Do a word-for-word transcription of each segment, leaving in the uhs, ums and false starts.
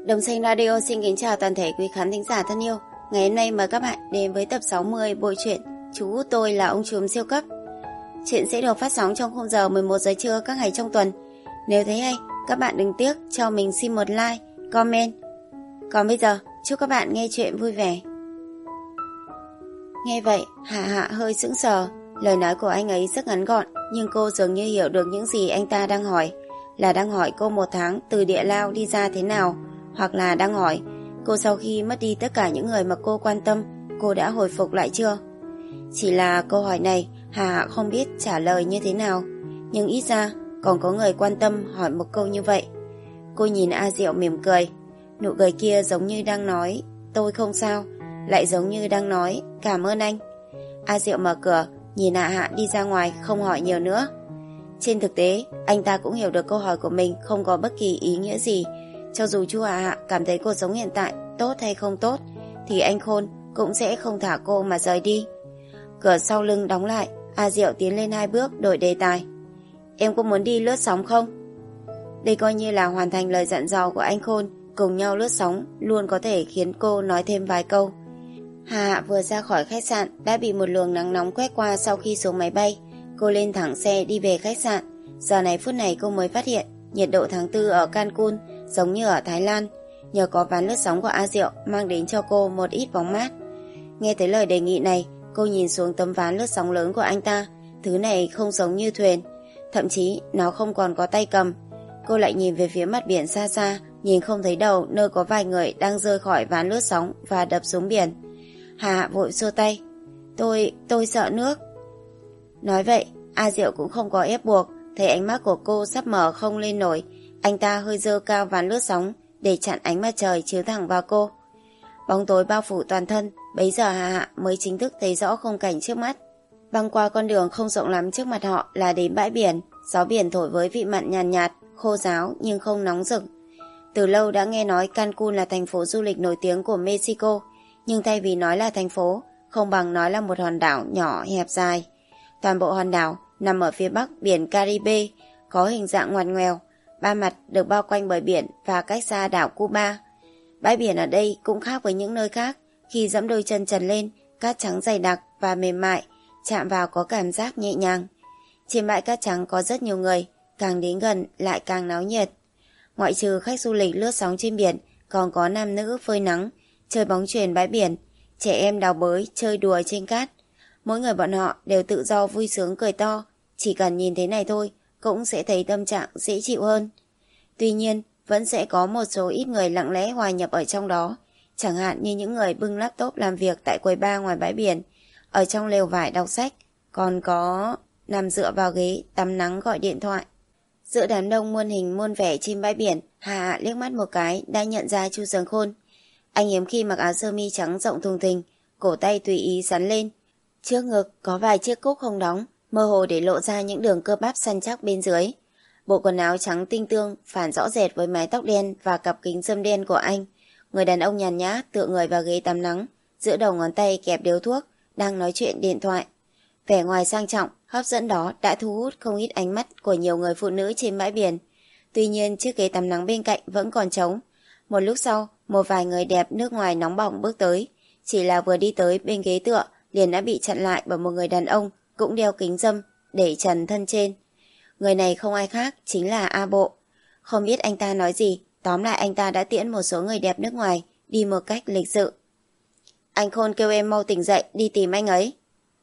Đồng Xanh Radio xin kính chào toàn thể quý khán thính giả thân yêu. Ngày hôm nay mời các bạn đến với tập sáu mươi bộ truyện Chú Tôi Là Ông Trùm Siêu Cấp. Chuyện sẽ được phát sóng trong khung giờ mười một giờ trưa các ngày trong tuần. Nếu thấy hay, các bạn đừng tiếc cho mình xin một like, comment. Còn bây giờ, chúc các bạn nghe chuyện vui vẻ. Nghe vậy, Hạ Hạ hơi sững sờ. Lời nói của anh ấy rất ngắn gọn, nhưng cô dường như hiểu được những gì anh ta đang hỏi. Là đang hỏi cô một tháng từ địa lao đi ra thế nào, hoặc là đang hỏi cô sau khi mất đi tất cả những người mà cô quan tâm, cô đã hồi phục lại chưa? Chỉ là câu hỏi này Hạ Hạ không biết trả lời như thế nào, nhưng ít ra còn có người quan tâm hỏi một câu như vậy. Cô nhìn A Diệu mỉm cười. Nụ cười kia giống như đang nói tôi không sao, lại giống như đang nói cảm ơn anh. A Diệu mở cửa, nhìn Hạ Hạ đi ra ngoài, không hỏi nhiều nữa. Trên thực tế, anh ta cũng hiểu được câu hỏi của mình không có bất kỳ ý nghĩa gì. Cho dù chú Hạ Hạ cảm thấy cuộc sống hiện tại tốt hay không tốt, thì anh Khôn cũng sẽ không thả cô mà rời đi. Cửa sau lưng đóng lại, A Diệu tiến lên hai bước đổi đề tài. Em có muốn đi lướt sóng không? Đây coi như là hoàn thành lời dặn dò của anh Khôn, cùng nhau lướt sóng luôn có thể khiến cô nói thêm vài câu. Hạ Hạ vừa ra khỏi khách sạn đã bị một luồng nắng nóng quét qua sau khi xuống máy bay. Cô lên thẳng xe đi về khách sạn. Giờ này phút này cô mới phát hiện nhiệt độ tháng tư ở Cancun giống như ở Thái Lan. Nhờ có ván lướt sóng của A Diệu mang đến cho cô một ít bóng mát. Nghe thấy lời đề nghị này, cô nhìn xuống tấm ván lướt sóng lớn của anh ta. Thứ này không giống như thuyền, thậm chí nó không còn có tay cầm. Cô lại nhìn về phía mặt biển xa xa, nhìn không thấy đầu nơi có vài người đang rơi khỏi ván lướt sóng và đập xuống biển. Hạ Hạ vội xua tay. Tôi, tôi sợ nước. Nói vậy, A Diệu cũng không có ép buộc. Thấy ánh mắt của cô sắp mở không lên nổi, anh ta hơi dơ cao ván lướt sóng để chặn ánh mặt trời chiếu thẳng vào cô. Bóng tối bao phủ toàn thân, bấy giờ Hạ Hạ mới chính thức thấy rõ khung cảnh trước mắt. Băng qua con đường không rộng lắm trước mặt họ là đến bãi biển. Gió biển thổi với vị mặn nhàn nhạt, nhạt, khô ráo nhưng không nóng rực. Từ lâu đã nghe nói Cancun là thành phố du lịch nổi tiếng của Mexico, nhưng thay vì nói là thành phố, không bằng nói là một hòn đảo nhỏ hẹp dài. Toàn bộ hòn đảo nằm ở phía bắc biển Caribe, có hình dạng ngoằn ngoèo, ba mặt được bao quanh bởi biển và cách xa đảo Cuba. Bãi biển ở đây cũng khác với những nơi khác, khi giẫm đôi chân trần lên, cát trắng dày đặc và mềm mại, chạm vào có cảm giác nhẹ nhàng. Trên bãi cát trắng có rất nhiều người, càng đến gần lại càng náo nhiệt. Ngoại trừ khách du lịch lướt sóng trên biển, còn có nam nữ phơi nắng, chơi bóng chuyền bãi biển, trẻ em đào bới, chơi đùa trên cát. Mỗi người bọn họ đều tự do vui sướng cười to, chỉ cần nhìn thế này thôi cũng sẽ thấy tâm trạng dễ chịu hơn. Tuy nhiên, vẫn sẽ có một số ít người lặng lẽ hòa nhập ở trong đó, chẳng hạn như những người bưng laptop làm việc tại quầy bar ngoài bãi biển, ở trong lều vải đọc sách, còn có nằm dựa vào ghế tắm nắng gọi điện thoại. Giữa đám đông muôn hình muôn vẻ trên bãi biển, Hạ Hạ liếc mắt một cái đã nhận ra Chu Sướng Khôn. Anh hiếm khi mặc áo sơ mi trắng rộng thùng thình, cổ tay tùy ý sắn lên. Trước ngực có vài chiếc cúc không đóng, mơ hồ để lộ ra những đường cơ bắp săn chắc bên dưới. Bộ quần áo trắng tinh tương phản rõ rệt với mái tóc đen và cặp kính râm đen của anh. Người đàn ông nhàn nhã tựa người vào ghế tắm nắng, giữa đầu ngón tay kẹp điếu thuốc, đang nói chuyện điện thoại. Vẻ ngoài sang trọng, hấp dẫn đó đã thu hút không ít ánh mắt của nhiều người phụ nữ trên bãi biển. Tuy nhiên chiếc ghế tắm nắng bên cạnh vẫn còn trống. Một lúc sau, một vài người đẹp nước ngoài nóng bỏng bước tới. Chỉ là vừa đi tới bên ghế tựa, liền đã bị chặn lại bởi một người đàn ông cũng đeo kính râm, để trần thân trên. Người này không ai khác, chính là A Bộ. Không biết anh ta nói gì, tóm lại anh ta đã tiễn một số người đẹp nước ngoài đi một cách lịch sự. Anh Khôn kêu em mau tỉnh dậy đi tìm anh ấy.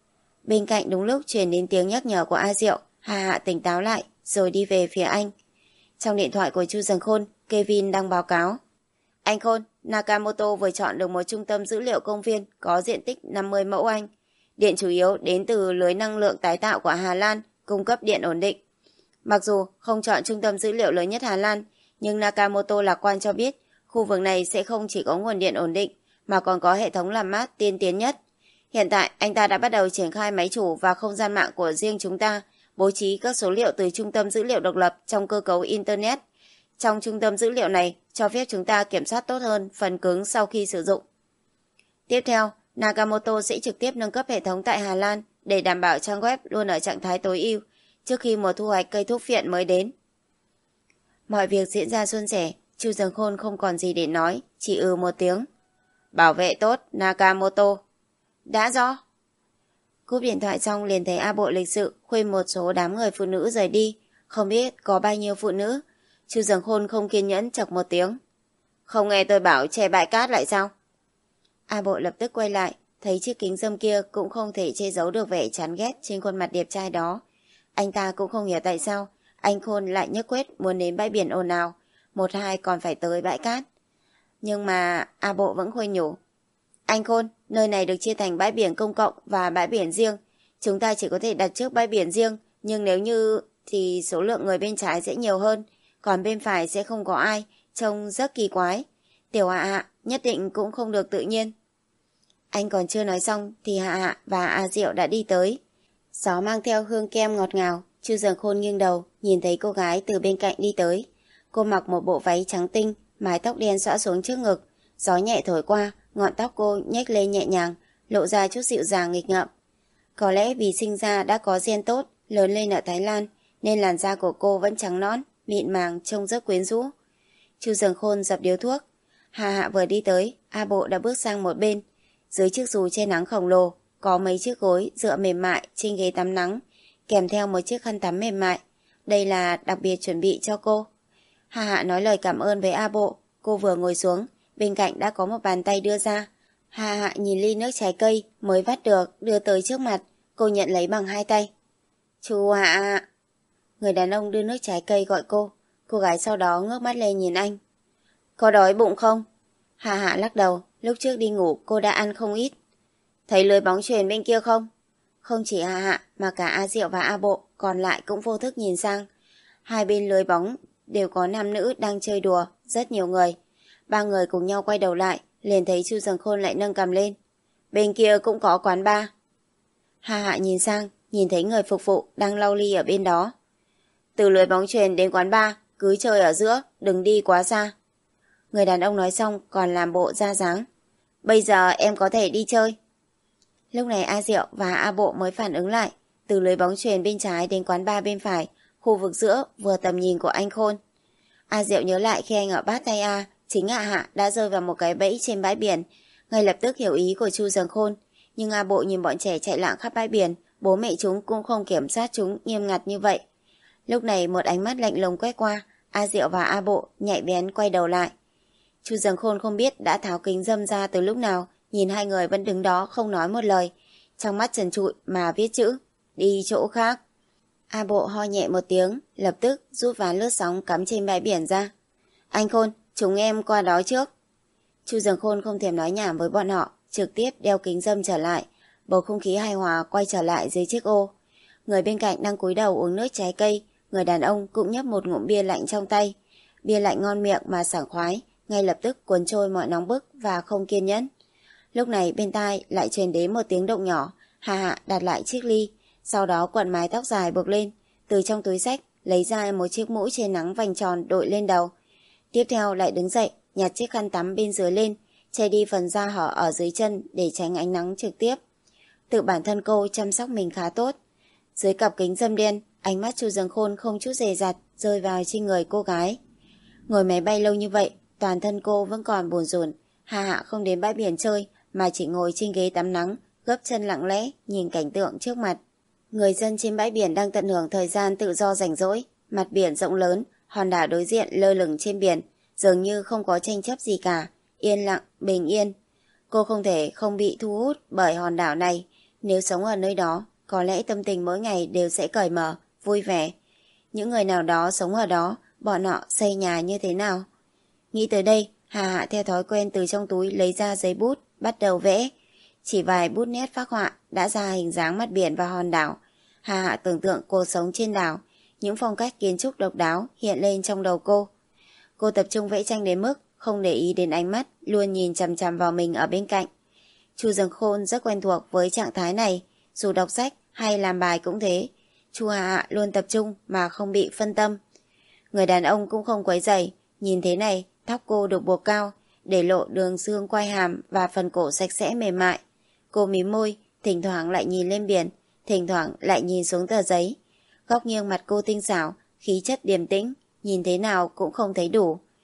Bên cạnh đúng lúc truyền đến tiếng nhắc nhở của A Diệu, Hạ Hạ tỉnh táo lại rồi đi về phía anh. Trong điện thoại của Chu Sướng Khôn, Kevin đang báo cáo. Anh Khôn, Nakamoto vừa chọn được một trung tâm dữ liệu công viên có diện tích năm mươi mẫu Anh. Điện chủ yếu đến từ lưới năng lượng tái tạo của Hà Lan, cung cấp điện ổn định. Mặc dù không chọn trung tâm dữ liệu lớn nhất Hà Lan, nhưng Nakamoto lạc quan cho biết khu vực này sẽ không chỉ có nguồn điện ổn định, mà còn có hệ thống làm mát tiên tiến nhất. Hiện tại, anh ta đã bắt đầu triển khai máy chủ và không gian mạng của riêng chúng ta, bố trí các số liệu từ trung tâm dữ liệu độc lập trong cơ cấu Internet. Trong trung tâm dữ liệu này, cho phép chúng ta kiểm soát tốt hơn phần cứng sau khi sử dụng. Tiếp theo, Nakamoto sẽ trực tiếp nâng cấp hệ thống tại Hà Lan để đảm bảo trang web luôn ở trạng thái tối ưu trước khi mùa thu hoạch cây thuốc phiện mới đến. Mọi việc diễn ra suôn sẻ, Chu Dương Khôn không còn gì để nói, chỉ ừ một tiếng. Bảo vệ tốt Nakamoto. Đã rõ. Cúp điện thoại xong liền thấy A Bộ lịch sự khuyên một số đám người phụ nữ rời đi. Không biết có bao nhiêu phụ nữ. Chu Dương Khôn không kiên nhẫn chọc một tiếng. Không nghe tôi bảo che bãi cát lại sao? A Bộ lập tức quay lại, thấy chiếc kính râm kia cũng không thể che giấu được vẻ chán ghét trên khuôn mặt đẹp trai đó. Anh ta cũng không hiểu tại sao anh Khôn lại nhất quyết muốn đến bãi biển ồn ào, một hai còn phải tới bãi cát. Nhưng mà A Bộ vẫn khuyên nhủ. Anh Khôn, nơi này được chia thành bãi biển công cộng và bãi biển riêng. Chúng ta chỉ có thể đặt trước bãi biển riêng, nhưng nếu như thì số lượng người bên trái sẽ nhiều hơn, còn bên phải sẽ không có ai, trông rất kỳ quái. Tiểu Hạ Hạ nhất định cũng không được tự nhiên. Anh còn chưa nói xong thì Hạ Hạ và A Diệu đã đi tới. Gió mang theo hương kem ngọt ngào. Chu Dương Khôn nghiêng đầu, nhìn thấy cô gái từ bên cạnh đi tới. Cô mặc một bộ váy trắng tinh, mái tóc đen xõa xuống trước ngực. Gió nhẹ thổi qua, ngọn tóc cô nhếch lên nhẹ nhàng, lộ ra chút dịu dàng nghịch ngợm. Có lẽ vì sinh ra đã có gen tốt, lớn lên ở Thái Lan, nên làn da của cô vẫn trắng nõn, mịn màng, trông rất quyến rũ. Chu Dương Khôn dập điếu thuốc. Hạ Hạ vừa đi tới, A Bộ đã bước sang một bên. Dưới chiếc dù che nắng khổng lồ, có mấy chiếc gối dựa mềm mại trên ghế tắm nắng, kèm theo một chiếc khăn tắm mềm mại. Đây là đặc biệt chuẩn bị cho cô. Hạ Hạ nói lời cảm ơn với A Bộ. Cô vừa ngồi xuống, bên cạnh đã có một bàn tay đưa ra. Hạ Hạ nhìn ly nước trái cây mới vắt được, đưa tới trước mặt. Cô nhận lấy bằng hai tay. Chu Hạ Hạ. Người đàn ông đưa nước trái cây gọi cô. Cô gái sau đó ngước mắt lên nhìn anh. Có đói bụng không? Hạ Hạ lắc đầu. Lúc trước đi ngủ cô đã ăn không ít. Thấy lưới bóng chuyền bên kia không? Không chỉ Hạ Hạ mà cả A Diệu và A Bộ còn lại cũng vô thức nhìn sang. Hai bên lưới bóng đều có nam nữ đang chơi đùa, rất nhiều người. Ba người cùng nhau quay đầu lại, liền thấy Chu Dương Khôn lại nâng cầm lên. Bên kia cũng có quán bar. Hạ Hạ nhìn sang, nhìn thấy người phục vụ đang lau ly ở bên đó. Từ lưới bóng chuyền đến quán bar, cứ chơi ở giữa, đừng đi quá xa. Người đàn ông nói xong còn làm bộ ra dáng. Bây giờ em có thể đi chơi. Lúc này A Diệu và A Bộ mới phản ứng lại. Từ lưới bóng chuyền bên trái đến quán bar bên phải, khu vực giữa vừa tầm nhìn của anh Khôn. A Diệu nhớ lại khi anh ở bát tay A, chính Hạ Hạ đã rơi vào một cái bẫy trên bãi biển. Ngay lập tức hiểu ý của Chu Dương Khôn. Nhưng A Bộ nhìn bọn trẻ chạy lạng khắp bãi biển, bố mẹ chúng cũng không kiểm soát chúng nghiêm ngặt như vậy. Lúc này một ánh mắt lạnh lùng quét qua, A Diệu và A Bộ nhạy bén quay đầu lại. Chu Dương Khôn không biết đã tháo kính râm ra từ lúc nào, nhìn hai người vẫn đứng đó không nói một lời. Trong mắt trần trụi mà viết chữ, đi chỗ khác. A Bộ ho nhẹ một tiếng, lập tức rút ván lướt sóng cắm trên bãi biển ra. Anh Khôn, chúng em qua đó trước. Chu Dương Khôn không thèm nói nhảm với bọn họ, trực tiếp đeo kính râm trở lại. Bầu không khí hài hòa quay trở lại dưới chiếc ô. Người bên cạnh đang cúi đầu uống nước trái cây, người đàn ông cũng nhấp một ngụm bia lạnh trong tay. Bia lạnh ngon miệng mà sảng khoái, ngay lập tức cuốn trôi mọi nóng bức và không kiên nhẫn. Lúc này bên tai lại truyền đến một tiếng động nhỏ. Hạ Hạ đặt lại chiếc ly, sau đó quặn mái tóc dài buộc lên, từ trong túi xách lấy ra một chiếc mũ che nắng vành tròn đội lên đầu. Tiếp theo lại đứng dậy, nhặt chiếc khăn tắm bên dưới lên, che đi phần da hở ở dưới chân để tránh ánh nắng trực tiếp. Tự bản thân cô chăm sóc mình khá tốt. Dưới cặp kính râm đen, ánh mắt Chu Dương Khôn không chút dè dặt rơi vào trên người cô gái. Ngồi máy bay lâu như vậy, toàn thân cô vẫn còn buồn rùn. Hạ Hạ không đến bãi biển chơi mà chỉ ngồi trên ghế tắm nắng, gấp chân lặng lẽ nhìn cảnh tượng trước mặt. Người dân trên bãi biển đang tận hưởng thời gian tự do rảnh rỗi. Mặt biển rộng lớn, hòn đảo đối diện lơ lửng trên biển, dường như không có tranh chấp gì cả, yên lặng, bình yên. Cô không thể không bị thu hút bởi hòn đảo này. Nếu sống ở nơi đó, có lẽ tâm tình mỗi ngày đều sẽ cởi mở, vui vẻ. Những người nào đó sống ở đó, bọn họ xây nhà như thế nào? Nghĩ tới đây, Hà Hạ theo thói quen từ trong túi lấy ra giấy bút, bắt đầu vẽ. Chỉ vài bút nét phác họa đã ra hình dáng mặt biển và hòn đảo. Hà Hạ tưởng tượng cuộc sống trên đảo, những phong cách kiến trúc độc đáo hiện lên trong đầu cô. Cô tập trung vẽ tranh đến mức không để ý đến ánh mắt luôn nhìn chằm chằm vào mình ở bên cạnh. Chu Dương Khôn rất quen thuộc với trạng thái này, dù đọc sách hay làm bài cũng thế. Chu Hạ Hạ luôn tập trung mà không bị phân tâm. Người đàn ông cũng không quấy rầy, nhìn thế này, tóc cô được buộc cao, để lộ đường xương quai hàm và phần cổ sạch sẽ mềm mại. Cô mím môi, thỉnh thoảng lại nhìn lên biển, thỉnh thoảng lại nhìn xuống tờ giấy. Góc nghiêng mặt cô tinh xảo, khí chất điềm tĩnh, nhìn thế nào cũng không thấy đủ.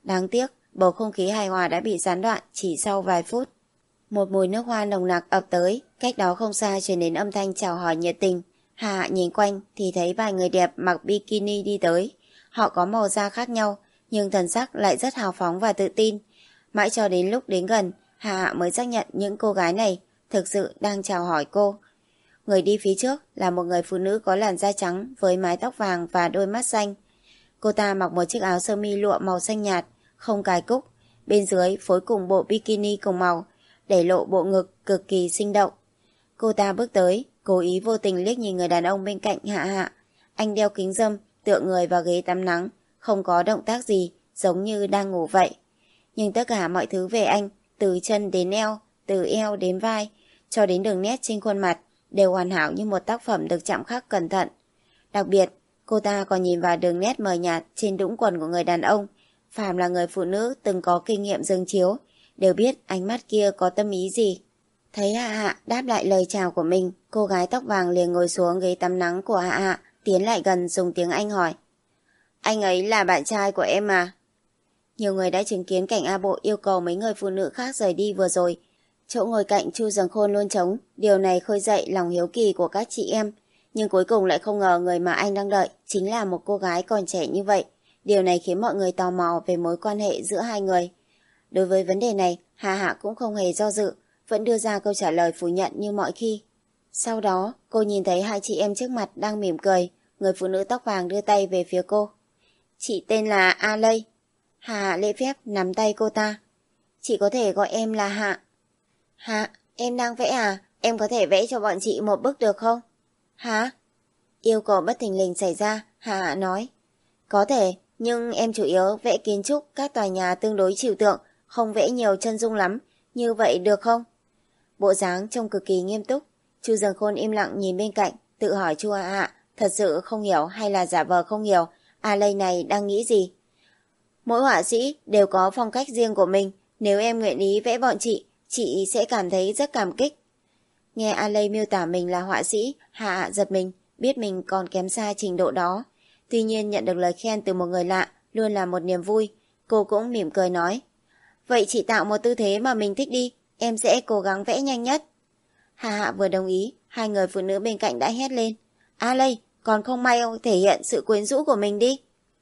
Đáng tiếc, bầu không khí hài hòa đã bị gián đoạn chỉ sau vài phút. Một mùi nước hoa nồng nặc ập tới, cách đó không xa truyền đến âm thanh chào hỏi nhiệt tình. Hạ Hạ nhìn quanh thì thấy vài người đẹp mặc bikini đi tới. Họ có màu da khác nhau, nhưng thần sắc lại rất hào phóng và tự tin. Mãi cho đến lúc đến gần, Hạ Hạ mới xác nhận những cô gái này thực sự đang chào hỏi cô. Người đi phía trước là một người phụ nữ có làn da trắng với mái tóc vàng và đôi mắt xanh. Cô ta mặc một chiếc áo sơ mi lụa màu xanh nhạt, không cài cúc, bên dưới phối cùng bộ bikini cùng màu, để lộ bộ ngực cực kỳ sinh động. Cô ta bước tới, cố ý vô tình liếc nhìn người đàn ông bên cạnh Hạ Hạ. Anh đeo kính râm, tựa người vào ghế tắm nắng, không có động tác gì, giống như đang ngủ vậy. Nhưng tất cả mọi thứ về anh, từ chân đến eo, từ eo đến vai, cho đến đường nét trên khuôn mặt, đều hoàn hảo như một tác phẩm được chạm khắc cẩn thận. Đặc biệt, cô ta còn nhìn vào đường nét mờ nhạt trên đũng quần của người đàn ông. Phàm là người phụ nữ từng có kinh nghiệm giường chiếu, đều biết ánh mắt kia có tâm ý gì. Thấy Hạ Hạ đáp lại lời chào của mình, cô gái tóc vàng liền ngồi xuống ghế tắm nắng của Hạ Hạ, tiến lại gần dùng tiếng Anh hỏi. Anh ấy là bạn trai của em à? Nhiều người đã chứng kiến cảnh A Bộ yêu cầu mấy người phụ nữ khác rời đi vừa rồi. Chỗ ngồi cạnh Chu Dần Khôn luôn trống, điều này khơi dậy lòng hiếu kỳ của các chị em. Nhưng cuối cùng lại không ngờ người mà anh đang đợi chính là một cô gái còn trẻ như vậy. Điều này khiến mọi người tò mò về mối quan hệ giữa hai người. Đối với vấn đề này, Hạ Hạ cũng không hề do dự, vẫn đưa ra câu trả lời phủ nhận như mọi khi. Sau đó, cô nhìn thấy hai chị em trước mặt đang mỉm cười, người phụ nữ tóc vàng đưa tay về phía cô. Chị tên là A Lây. Hạ Hạ lễ phép nắm tay cô ta. Chị có thể gọi em là Hạ. Hạ, em đang vẽ à? Em có thể vẽ cho bọn chị một bức được không? Hả? Yêu cầu bất thình lình xảy ra, Hạ Hạ nói. Có thể, nhưng em chủ yếu vẽ kiến trúc các tòa nhà tương đối trừu tượng, không vẽ nhiều chân dung lắm, như vậy được không? Bộ dáng trông cực kỳ nghiêm túc. Chu Dần Khôn im lặng nhìn bên cạnh, tự hỏi Chu Hạ Hạ thật sự không hiểu hay là giả vờ không hiểu A Lây này đang nghĩ gì. Mỗi họa sĩ đều có phong cách riêng của mình, nếu em nguyện ý vẽ bọn chị, chị sẽ cảm thấy rất cảm kích. Nghe A Lây miêu tả mình là họa sĩ, Hạ Hạ giật mình, biết mình còn kém xa trình độ đó. Tuy nhiên nhận được lời khen từ một người lạ luôn là một niềm vui. Cô cũng mỉm cười nói. Vậy chị tạo một tư thế mà mình thích đi, em sẽ cố gắng vẽ nhanh nhất. Hạ Hạ vừa đồng ý, hai người phụ nữ bên cạnh đã hét lên. A Lây, còn không may ông thể hiện sự quyến rũ của mình đi.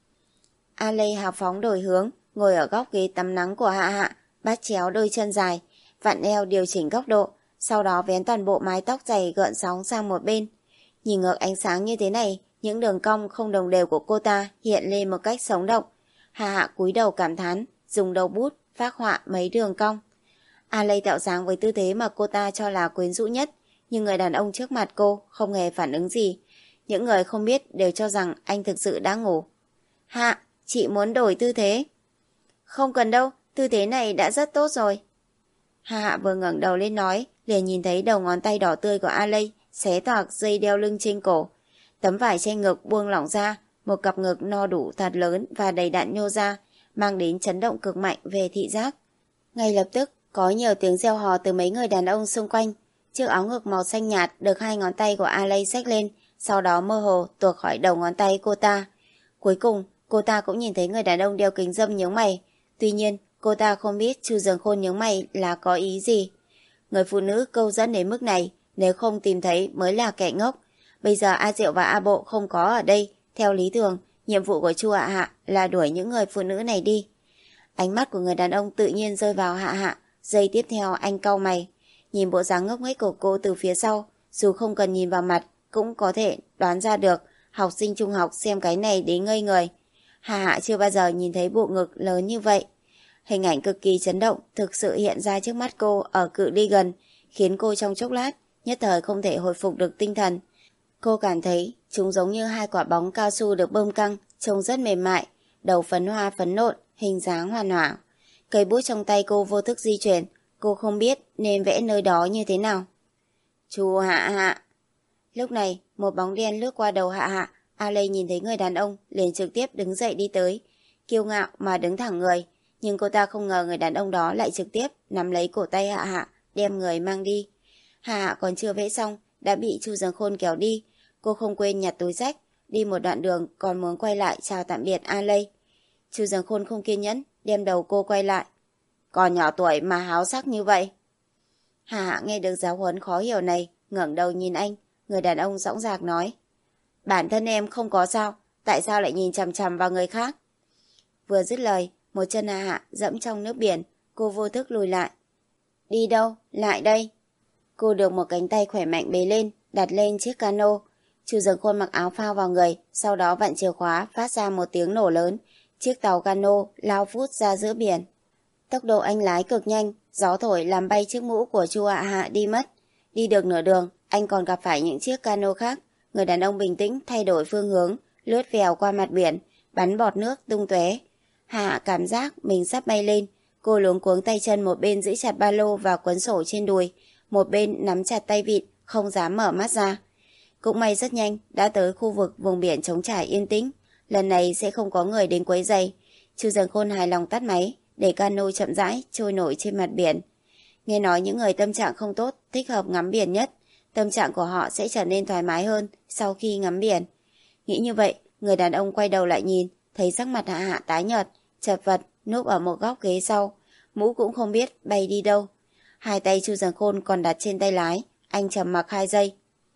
A Lây hào phóng đổi hướng, ngồi ở góc ghế tắm nắng của Hạ Hạ, bắt chéo đôi chân dài, vặn eo điều chỉnh góc độ, sau đó vén toàn bộ mái tóc dày gợn sóng sang một bên. Nhìn ngược ánh sáng như thế này, những đường cong không đồng đều của cô ta hiện lên một cách sống động. Hạ Hạ cúi đầu cảm thán, dùng đầu bút phác họa mấy đường cong. A Lây tạo dáng với tư thế mà cô ta cho là quyến rũ nhất, nhưng người đàn ông trước mặt cô không hề phản ứng gì. Những người không biết đều cho rằng anh thực sự đã ngủ. Hạ, chị muốn đổi tư thế. Không cần đâu, tư thế này đã rất tốt rồi. Hạ Hạ vừa ngẩng đầu lên nói, liền nhìn thấy đầu ngón tay đỏ tươi của A Lây xé toạc dây đeo lưng trên cổ. Tấm vải che ngực buông lỏng ra, một cặp ngực no đủ thật lớn và đầy đặn nhô ra, mang đến chấn động cực mạnh về thị giác. Ngay lập tức, có nhiều tiếng reo hò từ mấy người đàn ông xung quanh. Chiếc áo ngực màu xanh nhạt được hai ngón tay của A Lây xách lên, sau đó mơ hồ tuột khỏi đầu ngón tay cô ta. Cuối cùng, cô ta cũng nhìn thấy người đàn ông đeo kính râm nhướng mày. Tuy nhiên, cô ta không biết Chu Dần Khôn nhướng mày là có ý gì. Người phụ nữ câu dẫn đến mức này, nếu không tìm thấy mới là kẻ ngốc. Bây giờ A Diệu và A Bộ không có ở đây, theo lý thường, nhiệm vụ của Chu Hạ Hạ là đuổi những người phụ nữ này đi. Ánh mắt của người đàn ông tự nhiên rơi vào Hạ Hạ, giây tiếp theo anh cau mày. Nhìn bộ dáng ngốc nghếch của cô từ phía sau, dù không cần nhìn vào mặt, cũng có thể đoán ra được học sinh trung học xem cái này đến ngây người. Hạ Hạ chưa bao giờ nhìn thấy bộ ngực lớn như vậy. Hình ảnh cực kỳ chấn động thực sự hiện ra trước mắt cô ở cự ly gần, khiến cô trong chốc lát nhất thời không thể hồi phục được tinh thần. Cô cảm thấy chúng giống như hai quả bóng cao su được bơm căng, trông rất mềm mại, đầu phấn hoa phấn nộn, hình dáng hoàn hảo. Cây bút trong tay cô vô thức di chuyển, cô không biết nên vẽ nơi đó như thế nào. Chu Hạ Hạ. Lúc này, một bóng đen lướt qua đầu Hạ Hạ, A Lây nhìn thấy người đàn ông liền trực tiếp đứng dậy đi tới, kiêu ngạo mà đứng thẳng người. Nhưng cô ta không ngờ người đàn ông đó lại trực tiếp nắm lấy cổ tay Hạ Hạ, đem người mang đi. Hạ Hạ còn chưa vẽ xong, đã bị Chu Dần Khôn kéo đi. Cô không quên nhặt túi xách, đi một đoạn đường còn muốn quay lại chào tạm biệt A Lây. Chu Dần Khôn không kiên nhẫn, đem đầu cô quay lại. Còn nhỏ tuổi mà háo sắc như vậy. Hạ Hạ nghe được giáo huấn khó hiểu này, ngẩng đầu nhìn anh. Người đàn ông dõng dạc nói. Bản thân em không có sao, tại sao lại nhìn chằm chằm vào người khác? Vừa dứt lời, một chân Hạ Hạ dẫm trong nước biển, cô vô thức lùi lại. Đi đâu? Lại đây. Cô được một cánh tay khỏe mạnh bế lên, đặt lên chiếc cano. Chu Dần Khôn mặc áo phao vào người, sau đó vặn chìa khóa, phát ra một tiếng nổ lớn. Chiếc tàu cano lao vút ra giữa biển. Tốc độ anh lái cực nhanh, gió thổi làm bay chiếc mũ của Chu Hạ Hạ đi mất. Đi được nửa đường, anh còn gặp phải những chiếc cano khác. Người đàn ông bình tĩnh thay đổi phương hướng, lướt vèo qua mặt biển, bắn bọt nước tung tóe. Hạ Hạ cảm giác mình sắp bay lên. Cô luống cuống tay chân, một bên giữ chặt ba lô và cuốn sổ trên đùi, một bên nắm chặt tay vịn, không dám mở mắt ra. Cũng may rất nhanh đã tới khu vực vùng biển trống trải yên tĩnh. Lần này sẽ không có người đến quấy rầy. Chu Dần Khôn hài lòng tắt máy, để cano chậm rãi trôi nổi trên mặt biển. Nghe nói những người tâm trạng không tốt thích hợp ngắm biển nhất. Tâm trạng của họ sẽ trở nên thoải mái hơn sau khi ngắm biển. Nghĩ như vậy, người đàn ông quay đầu lại nhìn, thấy sắc mặt Hạ Hạ tái nhợt, chật vật, núp ở một góc ghế sau. Mũ cũng không biết bay đi đâu. Hai tay Chu Dần Khôn còn đặt trên tay lái. Anh trầm mặc hai giây.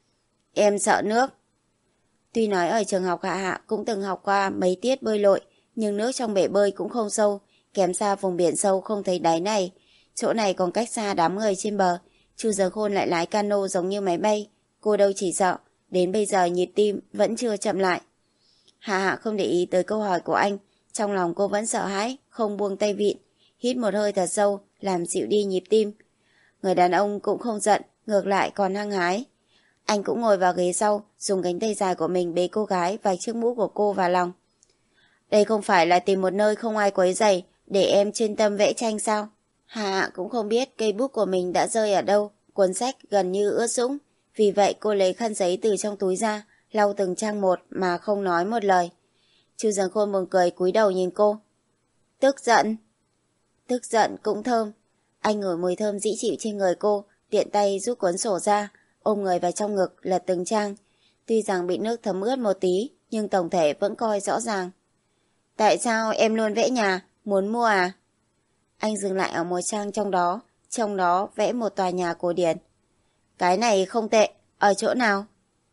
Em sợ nước. Tuy nói ở trường học Hạ Hạ cũng từng học qua mấy tiết bơi lội, nhưng nước trong bể bơi cũng không sâu, kém xa vùng biển sâu không thấy đáy này. Chỗ này còn cách xa đám người trên bờ. Chu Dần Khôn lại lái cano giống như máy bay. Cô đâu chỉ sợ, đến bây giờ nhịp tim vẫn chưa chậm lại. Hạ Hạ không để ý tới câu hỏi của anh. Trong lòng cô vẫn sợ hãi, không buông tay vịn. Hít một hơi thật sâu, làm dịu đi nhịp tim. Người đàn ông cũng không giận, ngược lại còn hăng hái. Anh cũng ngồi vào ghế sau, dùng cánh tay dài của mình bế cô gái và chiếc mũ của cô vào lòng. Đây không phải là tìm một nơi không ai quấy rầy để em chuyên tâm vẽ tranh sao? Hạ Hạ cũng không biết cây bút của mình đã rơi ở đâu, cuốn sách gần như ướt sũng. Vì vậy cô lấy khăn giấy từ trong túi ra, lau từng trang một mà không nói một lời. Chu Dần Khôn buồn cười cúi đầu nhìn cô. Tức giận. Tức giận cũng thơm. Anh ngửi mùi thơm dĩ chịu trên người cô, tiện tay rút cuốn sổ ra, ôm người vào trong ngực lật từng trang. Tuy rằng bị nước thấm ướt một tí, nhưng tổng thể vẫn coi rõ ràng. Tại sao em luôn vẽ nhà, muốn mua à? Anh dừng lại ở một trang trong đó, trong đó vẽ một tòa nhà cổ điển. Cái này không tệ, ở chỗ nào?